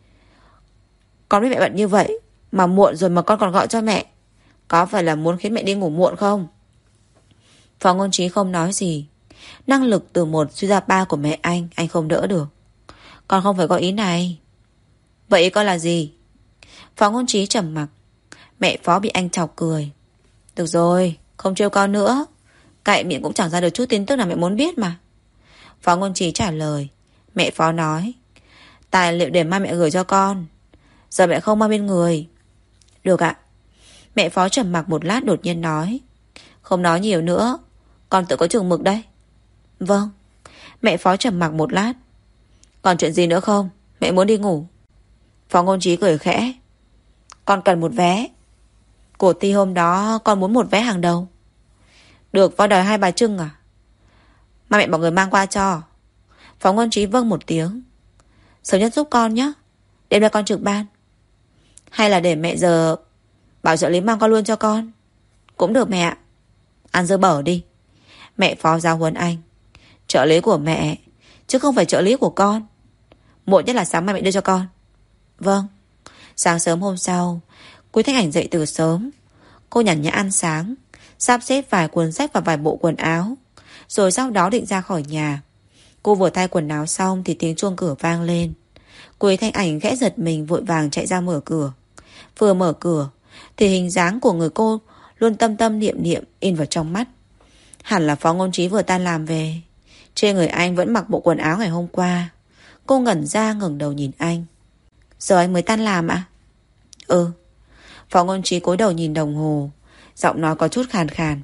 Con biết mẹ bận như vậy, mà muộn rồi mà con còn gọi cho mẹ, có phải là muốn khiến mẹ đi ngủ muộn không? Phó Ngôn Trí không nói gì. Năng lực từ một suy ra ba của mẹ anh, anh không đỡ được. Con không phải có ý này. Vậy ý con là gì? Phó Ngôn Trí trầm mặc. Mẹ Phó bị anh chọc cười: Được rồi, không trêu con nữa. Cậy miệng cũng chẳng ra được chút tin tức nào mẹ muốn biết mà. Phó Ngôn Trí trả lời. Mẹ Phó nói: Tài liệu để mai mẹ gửi cho con, giờ mẹ không mang bên người. Được ạ. Mẹ Phó trầm mặc một lát, đột nhiên nói: Không nói nhiều nữa, con tự có chừng mực đây. Vâng. Mẹ Phó trầm mặc một lát. Còn chuyện gì nữa không? Mẹ muốn đi ngủ. Phó Ngôn Trí cười khẽ: Con cần một vé. Cuộc thi hôm đó con muốn một vé hàng đầu. Được, vào đòi Hai Bà Trưng à? Mà mẹ bảo người mang qua cho. Phó Ngôn Trí vâng một tiếng. Sớm nhất giúp con nhé, đêm nay con trực ban. Hay là để mẹ giờ bảo trợ lý mang con luôn cho con? Cũng được mẹ ạ. Ăn dưa bở đi. Mẹ Phó giáo huấn anh: Trợ lý của mẹ, chứ không phải trợ lý của con. Muộn nhất là sáng mai mẹ đưa cho con. Vâng. Sáng sớm hôm sau, Quý Thanh Ảnh dậy từ sớm. Cô nhàn nhã ăn sáng, sắp xếp vài cuốn sách và vài bộ quần áo, rồi sau đó định ra khỏi nhà. Cô vừa thay quần áo xong thì tiếng chuông cửa vang lên. Quý Thanh Ảnh khẽ giật mình, vội vàng chạy ra mở cửa. Vừa mở cửa thì hình dáng của người cô luôn tâm tâm niệm niệm in vào trong mắt. Hẳn là Phó Ngôn Trí vừa tan làm về. Trên người anh vẫn mặc bộ quần áo ngày hôm qua. Cô ngẩn ra ngẩng đầu nhìn anh. Giờ anh mới tan làm ạ? Ừ. Phó Ngôn Trí cúi đầu nhìn đồng hồ, giọng nói có chút khàn khàn.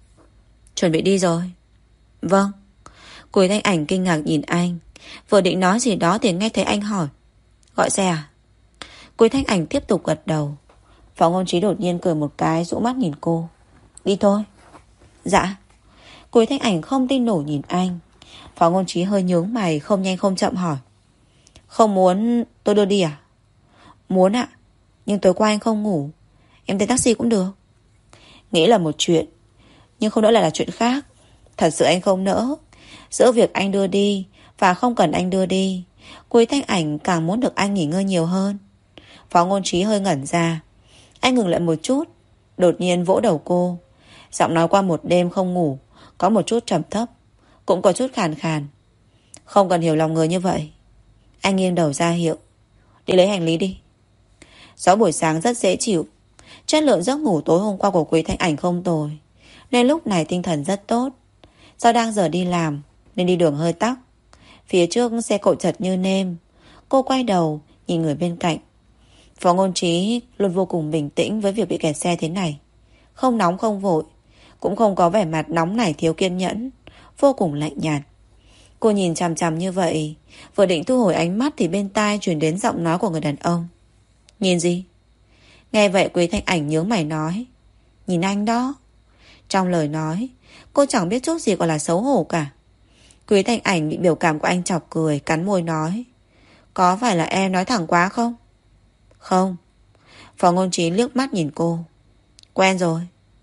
Chuẩn bị đi rồi. Vâng. Quý Thanh Ảnh kinh ngạc nhìn anh, vừa định nói gì đó thì nghe thấy anh hỏi, gọi xe à? Quý Thanh Ảnh tiếp tục gật đầu. Phó Ngôn Trí đột nhiên cười một cái, dụ mắt nhìn cô. Đi thôi. Dạ. Quý Thanh Ảnh không tin nổi nhìn anh. Phó Ngôn Trí hơi nhướng mày, không nhanh không chậm hỏi, không muốn tôi đưa đi à? Muốn ạ. Nhưng tối qua anh không ngủ, em tên taxi cũng được. Nghĩ là một chuyện, nhưng không nỡ lại là chuyện khác. Thật sự anh không nỡ. Giữa việc anh đưa đi và không cần anh đưa đi, Quý Thanh Ảnh càng muốn được anh nghỉ ngơi nhiều hơn. Phó Ngôn Trí hơi ngẩn ra. Anh ngừng lại một chút, đột nhiên vỗ đầu cô. Giọng nói qua một đêm không ngủ có một chút trầm thấp, cũng có chút khàn khàn. Không cần hiểu lòng người như vậy. Anh nghiêng đầu ra hiệu, đi lấy hành lý đi. Gió buổi sáng rất dễ chịu. Chất lượng giấc ngủ tối hôm qua của Quý Thanh Ảnh không tồi, nên lúc này tinh thần rất tốt. Do đang giờ đi làm nên đi đường hơi tắc. Phía trước xe cộ chật như nêm. Cô quay đầu nhìn người bên cạnh. Phó Ngôn Trí luôn vô cùng bình tĩnh với việc bị kẹt xe thế này. Không nóng không vội, cũng không có vẻ mặt nóng nảy thiếu kiên nhẫn, vô cùng lạnh nhạt. Cô nhìn chằm chằm như vậy, vừa định thu hồi ánh mắt thì bên tai truyền đến giọng nói của người đàn ông. Nhìn gì? Nghe vậy Quý Thanh Ảnh nhướng mày nói, nhìn anh đó. Trong lời nói, cô chẳng biết chút gì gọi là xấu hổ cả. Quý Thanh Ảnh bị biểu cảm của anh chọc cười, cắn môi nói, có phải là em nói thẳng quá không? Không. Phó Ngôn Trí liếc mắt nhìn cô. Quen rồi.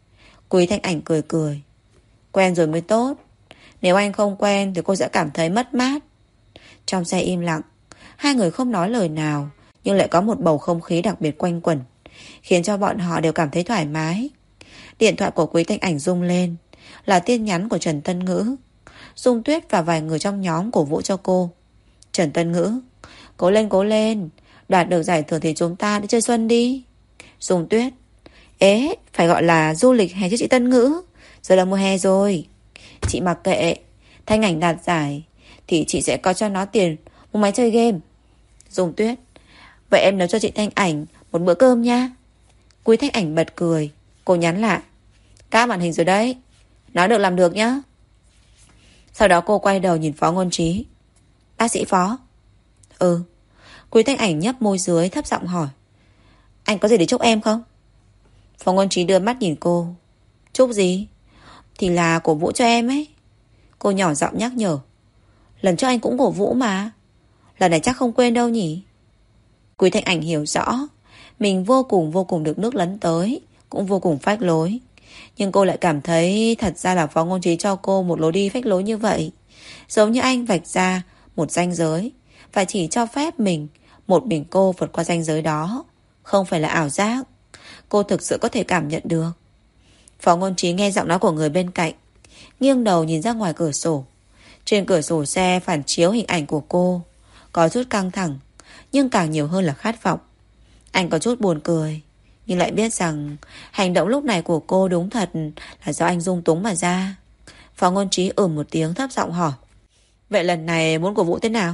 Quý Thanh Ảnh cười cười. Quen rồi mới tốt. Nếu anh không quen thì cô sẽ cảm thấy mất mát. Trong xe im lặng, hai người không nói lời nào, nhưng lại có một bầu không khí đặc biệt quanh quẩn, khiến cho bọn họ đều cảm thấy thoải mái. Điện thoại của Quý Thanh Ảnh rung lên, là tin nhắn của Trần Tân Ngữ. Dung Tuyết và vài người trong nhóm cổ vũ cho cô. Trần Tân Ngữ, cố lên cố lên, đoạt được giải thưởng thì chúng ta đi chơi xuân đi. Dung Tuyết, ế, phải gọi là du lịch hè chứ chị Tân Ngữ, giờ là mùa hè rồi. Chị mặc kệ, Thanh Ảnh đạt giải thì chị sẽ có cho nó tiền một máy chơi game. Dung Tuyết, vậy em nấu cho chị Thanh Ảnh một bữa cơm nha. Quý Thanh Ảnh bật cười. Cô nhắn lại, các màn hình rồi đấy, nói được làm được nhá. Sau đó cô quay đầu nhìn Phó Ngôn Trí. Bác sĩ Phó. Ừ. Quý Thanh Ảnh nhấp môi dưới thấp giọng hỏi, anh có gì để chúc em không? Phó Ngôn Trí đưa mắt nhìn cô. Chúc gì? Thì là cổ vũ cho em ấy. Cô nhỏ giọng nhắc nhở. Lần trước anh cũng cổ vũ mà, lần này chắc không quên đâu nhỉ. Quý Thanh Ảnh hiểu rõ mình vô cùng vô cùng được nước lấn tới, cũng vô cùng phách lối. Nhưng cô lại cảm thấy thật ra là Phó Ngôn Trí cho cô một lối đi phách lối như vậy, giống như anh vạch ra một ranh giới và chỉ cho phép mình, một mình cô vượt qua ranh giới đó. Không phải là ảo giác. Cô thực sự có thể cảm nhận được. Phó Ngôn Trí nghe giọng nói của người bên cạnh, nghiêng đầu nhìn ra ngoài cửa sổ. Trên cửa sổ xe phản chiếu hình ảnh của cô, có chút căng thẳng, nhưng càng nhiều hơn là khát vọng. Anh có chút buồn cười, nhưng lại biết rằng hành động lúc này của cô đúng thật là do anh dung túng mà ra. Phó Ngôn Trí ừm một tiếng thấp giọng hỏi, vậy lần này muốn cổ vũ thế nào?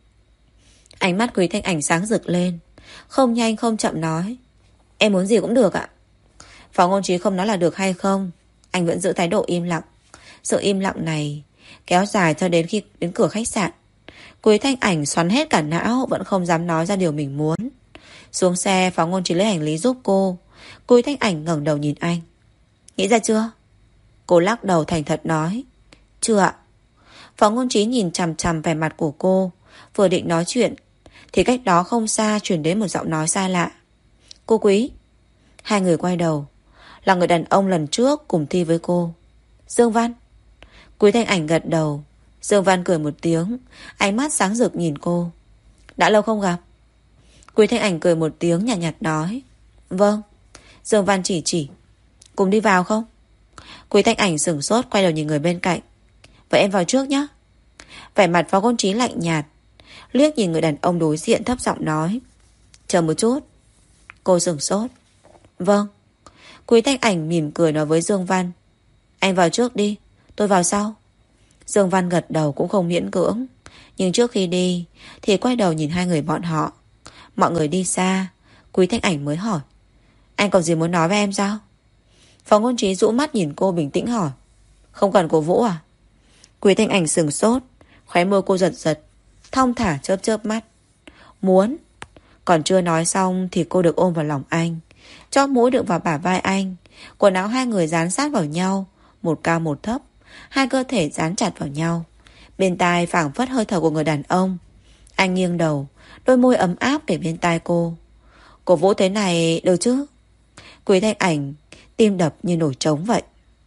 Ánh mắt Quý Thanh Ảnh sáng rực lên, không nhanh không chậm nói, em muốn gì cũng được ạ. Phó Ngôn Trí không nói là được hay không, anh vẫn giữ thái độ im lặng. Sự im lặng này kéo dài cho đến khi đến cửa khách sạn. Quý Thanh Ảnh xoắn hết cả não, vẫn không dám nói ra điều mình muốn. Xuống xe, Phó Ngôn Trí lấy hành lý giúp cô. Quý Thanh Ảnh ngẩng đầu nhìn anh. Nghĩ ra chưa? Cô lắc đầu thành thật nói, chưa ạ. Phó Ngôn Trí nhìn chằm chằm vẻ mặt của cô, vừa định nói chuyện thì cách đó không xa truyền đến một giọng nói xa lạ. Cô Quý. Hai người quay đầu, là người đàn ông lần trước cùng thi với cô, Dương Văn. Quý Thanh Ảnh gật đầu. Dương Văn cười một tiếng, ánh mắt sáng rực nhìn cô. Đã lâu không gặp. Quý Thanh Ảnh cười một tiếng nhạt nhạt nói, vâng. Dương Văn chỉ chỉ, cùng đi vào không? Quý Thanh Ảnh sửng sốt quay đầu nhìn người bên cạnh. Vậy em vào trước nhé. Vẻ mặt Phó Ngôn Trí lạnh nhạt, liếc nhìn người đàn ông đối diện thấp giọng nói, chờ một chút. Cô sửng sốt. Vâng. Quý Thanh Ảnh mỉm cười nói với Dương Văn, anh vào trước đi, tôi vào sau. Dương Văn gật đầu cũng không miễn cưỡng, Nhưng trước khi đi thì quay đầu nhìn hai người bọn họ. Mọi người đi xa, Quý Thanh Ảnh mới hỏi: Anh còn gì muốn nói với em sao? Phó Ngôn Trí rũ mắt nhìn cô bình tĩnh hỏi: Không cần cổ vũ à? Quý Thanh Ảnh sừng sốt, khóe môi cô giật giật, thong thả chớp chớp mắt. Muốn. Còn chưa nói xong thì cô được ôm vào lòng anh, chóp mũi đựng vào bả vai anh. Quần áo hai người dán sát vào nhau, một cao một thấp, hai cơ thể dán chặt vào nhau. Bên tai phảng phất hơi thở của người đàn ông. Anh nghiêng đầu, đôi môi ấm áp kể bên tai cô: Cổ vũ thế này được chứ? Quý Thanh Ảnh tim đập như nổi trống vậy.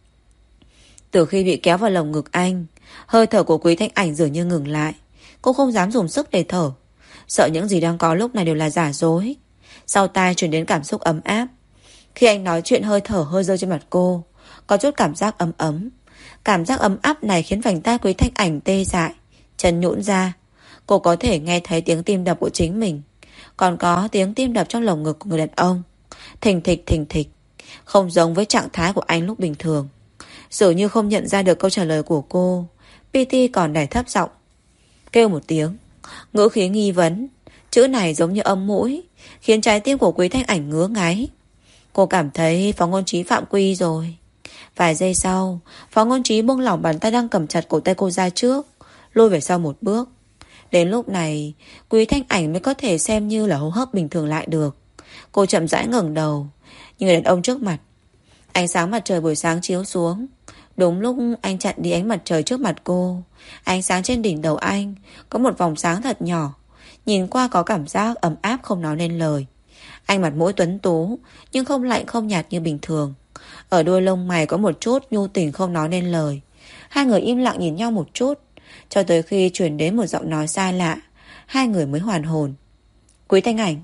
Từ khi bị kéo vào lồng ngực anh, hơi thở của Quý Thanh Ảnh dường như ngừng lại. Cô không dám dùng sức để thở, sợ những gì đang có lúc này đều là giả dối. Sau tai truyền đến cảm xúc ấm áp. Khi anh nói chuyện, hơi thở hơi rơi trên mặt cô, có chút cảm giác ấm ấm. Cảm giác ấm áp này khiến vành tai Quý Thanh Ảnh tê dại, chân nhũn ra. Cô có thể nghe thấy tiếng tim đập của chính mình, còn có tiếng tim đập trong lồng ngực của người đàn ông. Thình thịch thình thịch, không giống với trạng thái của anh lúc bình thường. Dường như không nhận ra được câu trả lời của cô, pê tê còn đẩy thấp giọng kêu một tiếng, ngữ khí nghi vấn. Chữ này giống như âm mũi, khiến trái tim của Quý Thanh Ảnh ngứa ngáy. Cô cảm thấy Phó Ngôn Trí phạm quy rồi. Vài giây sau, Phó Ngôn Trí buông lỏng bàn tay đang cầm chặt cổ tay cô ra trước, lùi về sau một bước. Đến lúc này, Quý Thanh Ảnh mới có thể xem như là hô hấp bình thường lại được. Cô chậm rãi ngẩng đầu, nhìn người đàn ông trước mặt. Ánh sáng mặt trời buổi sáng chiếu xuống. Đúng lúc anh chặn đi ánh mặt trời trước mặt cô, ánh sáng trên đỉnh đầu anh có một vòng sáng thật nhỏ, nhìn qua có cảm giác ấm áp không nói nên lời. Anh mặt mũi tuấn tú, nhưng không lạnh không nhạt như bình thường. Ở đuôi lông mày có một chút nhu tình không nói nên lời. Hai người im lặng nhìn nhau một chút, cho tới khi truyền đến một giọng nói xa lạ, hai người mới hoàn hồn. Quý Thanh Ảnh.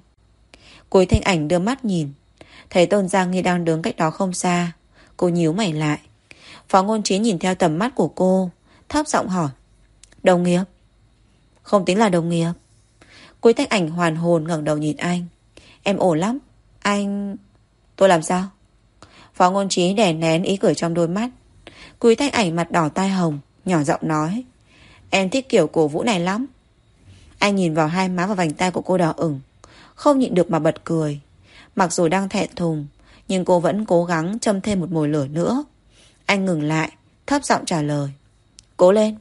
Quý Thanh Ảnh đưa mắt nhìn, thấy Tôn Giang Nghi đang đứng cách đó không xa. Cô nhíu mày lại. Phó Ngôn Trí nhìn theo tầm mắt của cô, thấp giọng hỏi: Đồng nghiệp? Không tính là đồng nghiệp. Quý Thanh Ảnh hoàn hồn ngẩng đầu nhìn anh. Em ổn lắm. Anh... Tôi làm sao? Phó Ngôn Trí đè nén ý cười trong đôi mắt. Quý Thanh Ảnh mặt đỏ tai hồng, nhỏ giọng nói: Em thích kiểu cổ vũ này lắm. Anh nhìn vào hai má và vành tay của cô đỏ ửng, không nhịn được mà bật cười. Mặc dù đang thẹn thùng, nhưng cô vẫn cố gắng châm thêm một mồi lửa nữa. Anh ngừng lại, thấp giọng trả lời: Cố lên.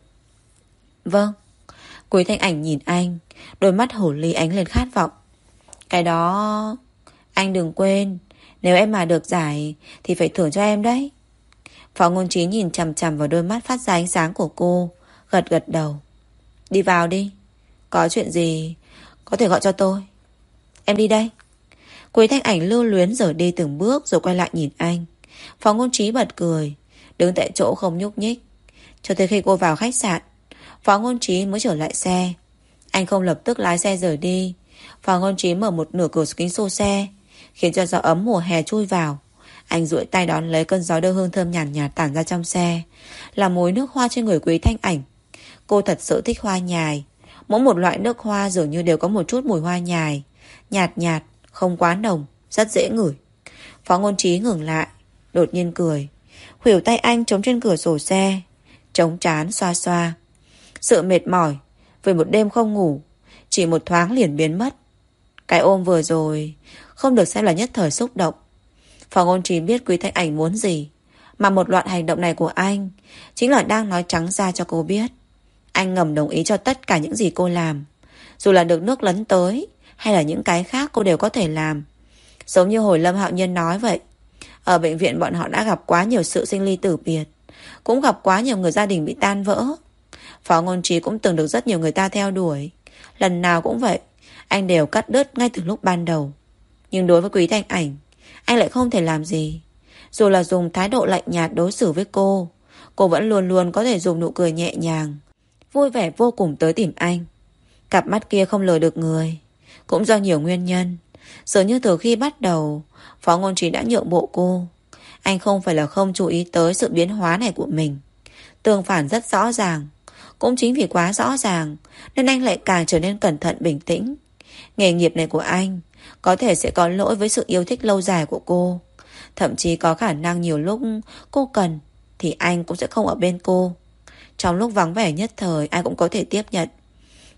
Vâng. Quý Thanh Ảnh nhìn anh, đôi mắt hồ ly ánh lên khát vọng. Cái đó... Anh đừng quên, nếu em mà được giải thì phải thưởng cho em đấy. Phó Ngôn Trí nhìn chằm chằm vào đôi mắt phát ra ánh sáng của cô, gật gật đầu. Đi vào đi. Có chuyện gì có thể gọi cho tôi. Em đi đây. Quý Thanh Ảnh lưu luyến rời đi từng bước rồi quay lại nhìn anh. Phó Ngôn Trí bật cười, đứng tại chỗ không nhúc nhích. Cho tới khi cô vào khách sạn, Phó Ngôn Trí mới trở lại xe. Anh không lập tức lái xe rời đi. Phó Ngôn Trí mở một nửa cửa kính xô xe, khiến cho gió ấm mùa hè chui vào. Anh duỗi tay đón lấy cơn gió đưa hương thơm nhàn nhạt, nhạt tản ra trong xe, là mùi nước hoa trên người Quý Thanh Ảnh. Cô thật sự thích hoa nhài. Mỗi một loại nước hoa dường như đều có một chút mùi hoa nhài, nhạt nhạt, không quá nồng, rất dễ ngửi. Phó Ngôn Trí ngừng lại, đột nhiên cười, khuỷu tay anh chống trên cửa sổ xe, chống trán xoa xoa. Sự mệt mỏi vì một đêm không ngủ chỉ một thoáng liền biến mất. Cái ôm vừa rồi không được xem là nhất thời xúc động. Phó Ngôn Trí biết Quý Thanh Ảnh muốn gì, mà một loạt hành động này của anh chính là đang nói trắng ra cho cô biết anh ngầm đồng ý cho tất cả những gì cô làm. Dù là được nước lấn tới hay là những cái khác cô đều có thể làm. Giống như hồi Lâm Hạo Nhân nói vậy. Ở bệnh viện bọn họ đã gặp quá nhiều sự sinh ly tử biệt, cũng gặp quá nhiều người gia đình bị tan vỡ. Phó Ngôn Trí cũng từng được rất nhiều người ta theo đuổi. Lần nào cũng vậy, anh đều cắt đứt ngay từ lúc ban đầu. Nhưng đối với Quý Thanh Ảnh, anh lại không thể làm gì. Dù là dùng thái độ lạnh nhạt đối xử với cô, cô vẫn luôn luôn có thể dùng nụ cười nhẹ nhàng, vui vẻ vô cùng tới tìm anh. Cặp mắt kia không lừa được người. Cũng do nhiều nguyên nhân, dường như từ khi bắt đầu Phó Ngôn Trí đã nhượng bộ cô. Anh không phải là không chú ý tới sự biến hóa này của mình, tương phản rất rõ ràng. Cũng chính vì quá rõ ràng nên anh lại càng trở nên cẩn thận bình tĩnh. Nghề nghiệp này của anh có thể sẽ có lỗi với sự yêu thích lâu dài của cô. Thậm chí có khả năng nhiều lúc cô cần thì anh cũng sẽ không ở bên cô. Trong lúc vắng vẻ nhất thời, ai cũng có thể tiếp nhận.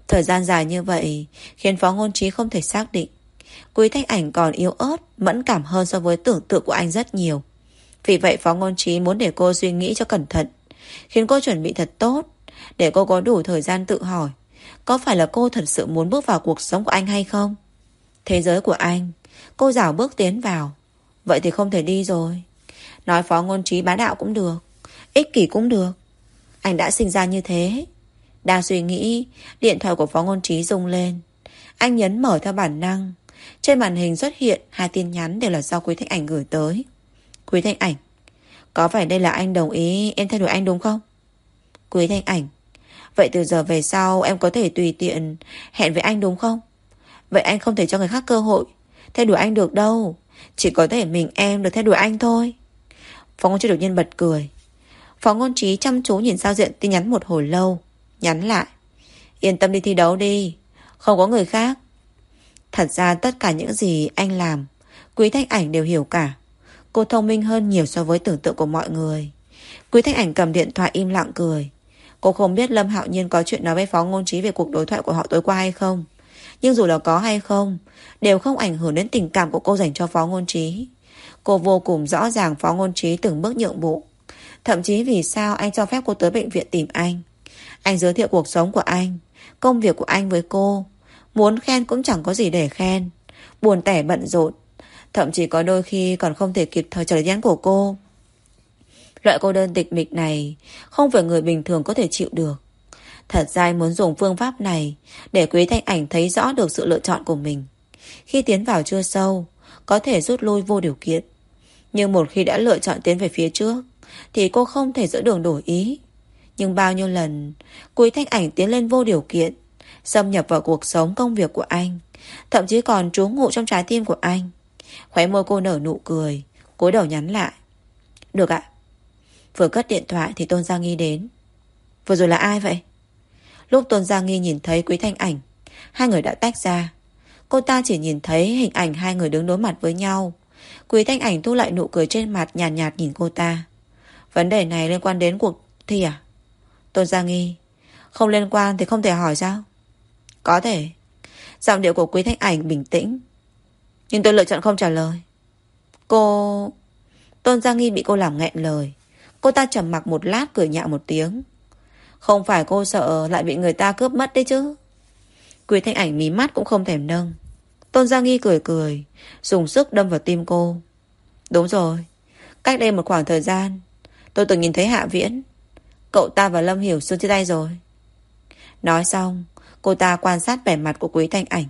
Thời gian dài như vậy khiến Phó Ngôn Trí không thể xác định. Quý Thanh Ảnh còn yếu ớt, mẫn cảm hơn so với tưởng tượng của anh rất nhiều. Vì vậy Phó Ngôn Trí muốn để cô suy nghĩ cho cẩn thận, khiến cô chuẩn bị thật tốt, để cô có đủ thời gian tự hỏi có phải là cô thật sự muốn bước vào cuộc sống của anh hay không. Thế giới của anh, cô rảo bước tiến vào, vậy thì không thể đi rồi. Nói Phó Ngôn Trí bá đạo cũng được, ích kỷ cũng được. Anh đã sinh ra như thế. Đang suy nghĩ, điện thoại của Phó Ngôn Trí rung lên. Anh nhấn mở theo bản năng. Trên màn hình xuất hiện hai tin nhắn đều là do Quý Thanh Ảnh gửi tới. Quý Thanh Ảnh: có phải đây là anh đồng ý em thay đổi anh đúng không? Quý Thanh Ảnh: vậy từ giờ về sau em có thể tùy tiện hẹn với anh đúng không? Vậy anh không thể cho người khác cơ hội thay đổi anh được đâu. Chỉ có thể mình em được thay đổi anh thôi. Phó Ngôn Trí đột nhiên bật cười. Phó Ngôn Trí chăm chú nhìn giao diện tin nhắn một hồi lâu, nhắn lại: yên tâm đi thi đấu đi, không có người khác. Thật ra tất cả những gì anh làm Quý Thanh Ảnh đều hiểu cả. Cô thông minh hơn nhiều so với tưởng tượng của mọi người. Quý Thanh Ảnh cầm điện thoại im lặng cười. Cô không biết Lâm Hạo Nhiên có chuyện nói với Phó Ngôn Trí về cuộc đối thoại của họ tối qua hay không. Nhưng dù là có hay không, đều không ảnh hưởng đến tình cảm của cô dành cho Phó Ngôn Trí. Cô vô cùng rõ ràng Phó Ngôn Trí từng bước nhượng bộ. Thậm chí vì sao anh cho phép cô tới bệnh viện tìm anh. Anh giới thiệu cuộc sống của anh, công việc của anh với cô. Muốn khen cũng chẳng có gì để khen. Buồn tẻ bận rộn, thậm chí có đôi khi còn không thể kịp thời trả lời nhắn của cô. Loại cô đơn tịch mịch này không phải người bình thường có thể chịu được. Thật ra anh muốn dùng phương pháp này để Quý Thanh Ảnh thấy rõ được sự lựa chọn của mình. Khi tiến vào chưa sâu, có thể rút lui vô điều kiện. Nhưng một khi đã lựa chọn tiến về phía trước, thì cô không thể giữa đường đổi ý. Nhưng bao nhiêu lần Quý Thanh Ảnh tiến lên vô điều kiện, xâm nhập vào cuộc sống công việc của anh, thậm chí còn trú ngụ trong trái tim của anh. Khóe môi cô nở nụ cười, cúi đầu nhắn lại: được ạ. Vừa cất điện thoại thì Tôn Gia Nghi đến. Vừa rồi là ai vậy? Lúc Tôn Gia Nghi nhìn thấy Quý Thanh Ảnh, hai người đã tách ra. Cô ta chỉ nhìn thấy hình ảnh hai người đứng đối mặt với nhau. Quý Thanh Ảnh thu lại nụ cười trên mặt, nhàn nhạt, nhạt nhìn cô ta. Vấn đề này liên quan đến cuộc thi à? Tôn Gia Nghi: không liên quan thì không thể hỏi sao? Có thể. Giọng điệu của Quý Thanh Ảnh bình tĩnh. Nhưng tôi lựa chọn không trả lời. Cô... Tôn Gia Nghi bị cô làm nghẹn lời. Cô ta trầm mặc một lát, cười nhạo một tiếng. Không phải cô sợ lại bị người ta cướp mất đấy chứ? Quý Thanh Ảnh mí mắt cũng không thèm nâng. Tôn Gia Nghi cười cười, dùng sức đâm vào tim cô. Đúng rồi, cách đây một khoảng thời gian tôi từng nhìn thấy Hạ Viễn. Cậu ta và Lâm Hiểu Sương chia tay rồi. Nói xong, cô ta quan sát vẻ mặt của Quý Thanh Ảnh.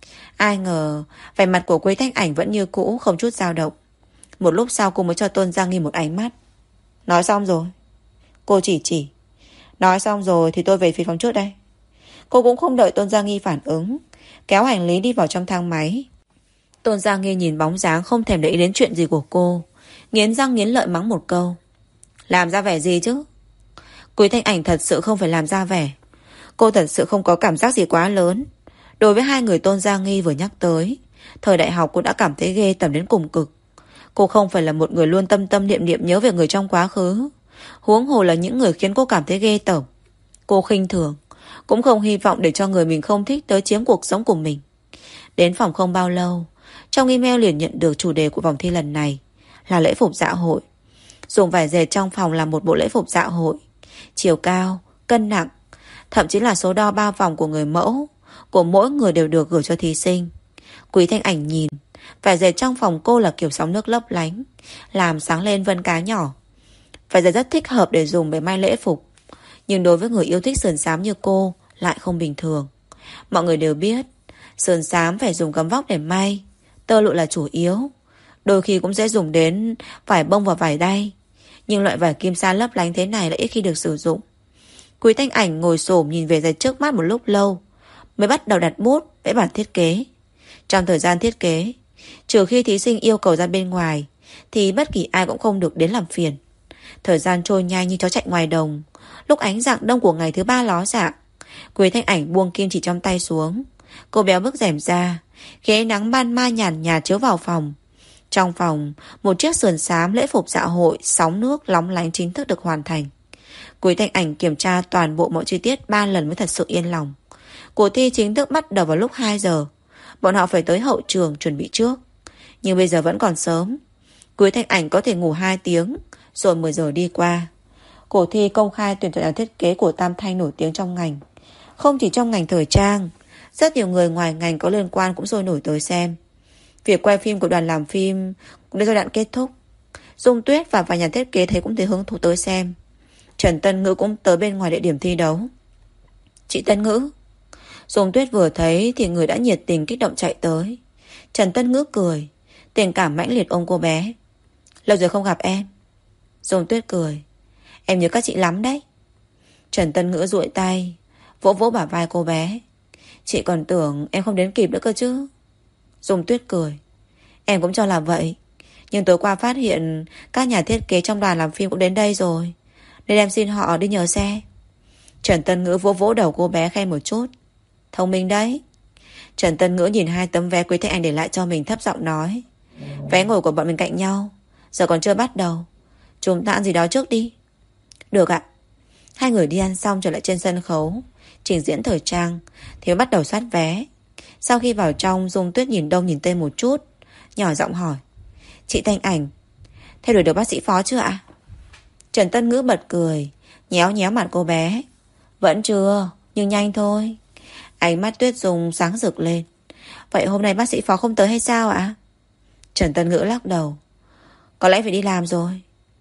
Ai ngờ vẻ mặt của Quý Thanh Ảnh vẫn như cũ, không chút dao động. Một lúc sau cô mới cho Tôn Gia Nghi một ánh mắt. Nói xong rồi. Cô chỉ chỉ. Nói xong rồi thì tôi về phía phòng trước đây. Cô cũng không đợi Tôn Gia Nghi phản ứng, kéo hành lý đi vào trong thang máy. Tôn Gia Nghi nhìn bóng dáng không thèm để ý đến chuyện gì của cô, nghiến răng nghiến lợi mắng một câu. Làm ra vẻ gì chứ? Quý Thanh Ảnh thật sự không phải làm ra vẻ. Cô thật sự không có cảm giác gì quá lớn đối với hai người Tôn Gia Nghi vừa nhắc tới. Thời đại học cô đã cảm thấy ghê tởm đến cùng cực. Cô không phải là một người luôn tâm tâm niệm niệm nhớ về người trong quá khứ, huống hồ là những người khiến cô cảm thấy ghê tởm. Cô khinh thường, cũng không hy vọng để cho người mình không thích tới chiếm cuộc sống của mình. Đến phòng không bao lâu, trong email liền nhận được chủ đề của vòng thi lần này là lễ phục dạ hội. Dùng vải dệt trong phòng làm một bộ lễ phục dạ hội. Chiều cao, cân nặng, thậm chí là số đo ba vòng của người mẫu, của mỗi người đều được gửi cho thí sinh. Quý Thanh Ảnh nhìn, vải dệt trong phòng cô là kiểu sóng nước lấp lánh, làm sáng lên vân cá nhỏ. Vải dệt rất thích hợp để dùng để may lễ phục. Nhưng đối với người yêu thích sườn xám như cô lại không bình thường. Mọi người đều biết sườn xám phải dùng gấm vóc để may, tơ lụa là chủ yếu. Đôi khi cũng sẽ dùng đến vải bông và vải đay, nhưng loại vải kim sa lấp lánh thế này lại ít khi được sử dụng. Quý Thanh Ảnh ngồi xổm nhìn về dệt trước mắt một lúc lâu, mới bắt đầu đặt bút vẽ bản thiết kế. Trong thời gian thiết kế, trừ khi thí sinh yêu cầu ra bên ngoài, thì bất kỳ ai cũng không được đến làm phiền. Thời gian trôi nhanh như chó chạy ngoài đồng. Lúc ánh rạng đông của ngày thứ ba ló dạng, Quý Thanh Ảnh buông kim chỉ trong tay xuống. Cô béo bước rèm ra, khi ánh nắng ban mai nhàn nhạt chiếu vào phòng. Trong phòng, một chiếc sườn xám lễ phục dạ hội sóng nước lóng lánh chính thức được hoàn thành. Quý Thanh Ảnh kiểm tra toàn bộ mọi chi tiết ba lần mới thật sự yên lòng. Cuộc thi chính thức bắt đầu vào lúc hai giờ. Bọn họ phải tới hậu trường chuẩn bị trước. Nhưng bây giờ vẫn còn sớm. Quý Thanh Ảnh có thể ngủ hai tiếng, rồi mười giờ đi qua. Cuộc thi công khai tuyển chọn nhà thiết kế của tam thanh nổi tiếng trong ngành. Không chỉ trong ngành thời trang, rất nhiều người ngoài ngành có liên quan cũng sôi nổi tới xem. Việc quay phim của đoàn làm phim cũng đến giai đoạn kết thúc. Dung Tuyết và vài nhà thiết kế thấy cũng thấy hứng thú tới xem. Trần Tân Ngữ cũng tới bên ngoài địa điểm thi đấu. Chị Tân Ngữ. Dung Tuyết vừa thấy thì người đã nhiệt tình kích động chạy tới. Trần Tân Ngữ cười, tình cảm mãnh liệt ôm cô bé. Lâu rồi không gặp em. Dung Tuyết cười. Em nhớ các chị lắm đấy. Trần Tân Ngữ duỗi tay vỗ vỗ bả vai cô bé. Chị còn tưởng em không đến kịp nữa cơ chứ. Dung Tuyết cười. Em cũng cho là vậy. Nhưng tối qua phát hiện các nhà thiết kế trong đoàn làm phim cũng đến đây rồi, nên em xin họ đi nhờ xe. Trần Tân Ngữ vỗ vỗ đầu cô bé khen một chút. Thông minh đấy. Trần Tân Ngữ nhìn hai tấm vé Quý Thanh Anh để lại cho mình, thấp giọng nói. Vé ngồi của bọn mình cạnh nhau, giờ còn chưa bắt đầu, chúng ta ăn gì đó trước đi. Được ạ. Hai người đi ăn xong trở lại trên sân khấu trình diễn thời trang thì mới bắt đầu soát vé. Sau khi vào trong, Dung Tuyết nhìn đông nhìn tây một chút, nhỏ giọng hỏi. Chị Thanh Ảnh, theo đuổi được bác sĩ Phó chưa ạ? Trần Tân Ngữ bật cười, nhéo nhéo mặt cô bé. Vẫn chưa, nhưng nhanh thôi. Ánh mắt Tuyết Dung sáng rực lên. Vậy hôm nay bác sĩ Phó không tới hay sao ạ? Trần Tân Ngữ lắc đầu. Có lẽ phải đi làm rồi.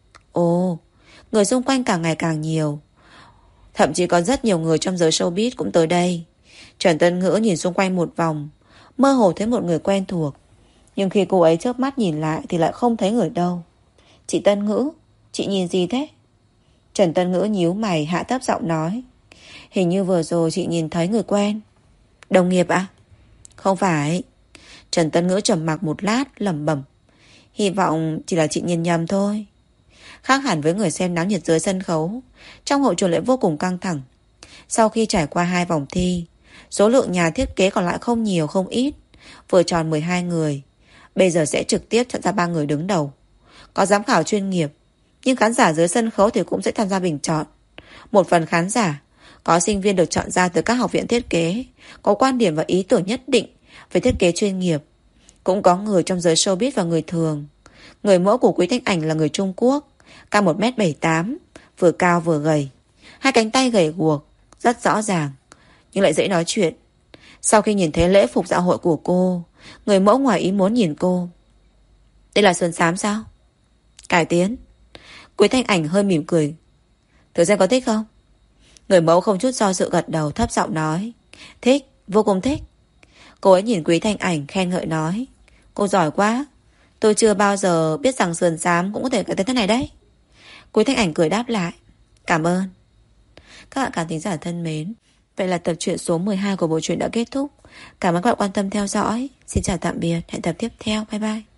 Ồ, người xung quanh càng ngày càng nhiều. Thậm chí có rất nhiều người trong giới showbiz cũng tới đây. Trần Tân Ngữ nhìn xung quanh một vòng, mơ hồ thấy một người quen thuộc. Nhưng khi cô ấy chớp mắt nhìn lại thì lại không thấy người đâu. Chị Tân Ngữ, chị nhìn gì thế? Trần Tân Ngữ nhíu mày, hạ thấp giọng nói. Hình như vừa rồi chị nhìn thấy người quen. Đồng nghiệp ạ? Không phải. Trần Tân Ngữ trầm mặc một lát, lẩm bẩm. Hy vọng chỉ là chị nhìn nhầm thôi. Khác hẳn với người xem náo nhiệt dưới sân khấu, trong hậu trường lại vô cùng căng thẳng. Sau khi trải qua hai vòng thi, số lượng nhà thiết kế còn lại không nhiều không ít, vừa tròn mười hai người. Bây giờ sẽ trực tiếp chọn ra ba người đứng đầu. Có giám khảo chuyên nghiệp, nhưng khán giả dưới sân khấu thì cũng sẽ tham gia bình chọn. Một phần khán giả, có sinh viên được chọn ra từ các học viện thiết kế, có quan điểm và ý tưởng nhất định về thiết kế chuyên nghiệp. Cũng có người trong giới showbiz và người thường. Người mẫu của Quý Thanh Ảnh là người Trung Quốc, cao một mét bảy mươi tám, vừa cao vừa gầy, hai cánh tay gầy guộc, rất rõ ràng, nhưng lại dễ nói chuyện. Sau khi nhìn thấy lễ phục dạ hội của cô, người mẫu ngoài ý muốn nhìn cô. Đây là Sơn Sám sao? Cải tiến. Quý Thanh Ảnh hơi mỉm cười. Thử xem có thích không? Người mẫu không chút do dự gật đầu, thấp giọng nói. Thích, vô cùng thích. Cô ấy nhìn Quý Thanh Ảnh khen ngợi nói. Cô giỏi quá. Tôi chưa bao giờ biết rằng sườn xám cũng có thể cải tiến thế này đấy. Quý Thanh Ảnh cười đáp lại. Cảm ơn. Các bạn khán thính giả thân mến, vậy là tập truyện số mười hai của bộ truyện đã kết thúc. Cảm ơn các bạn quan tâm theo dõi. Xin chào tạm biệt, hẹn tập tiếp theo. Bye bye.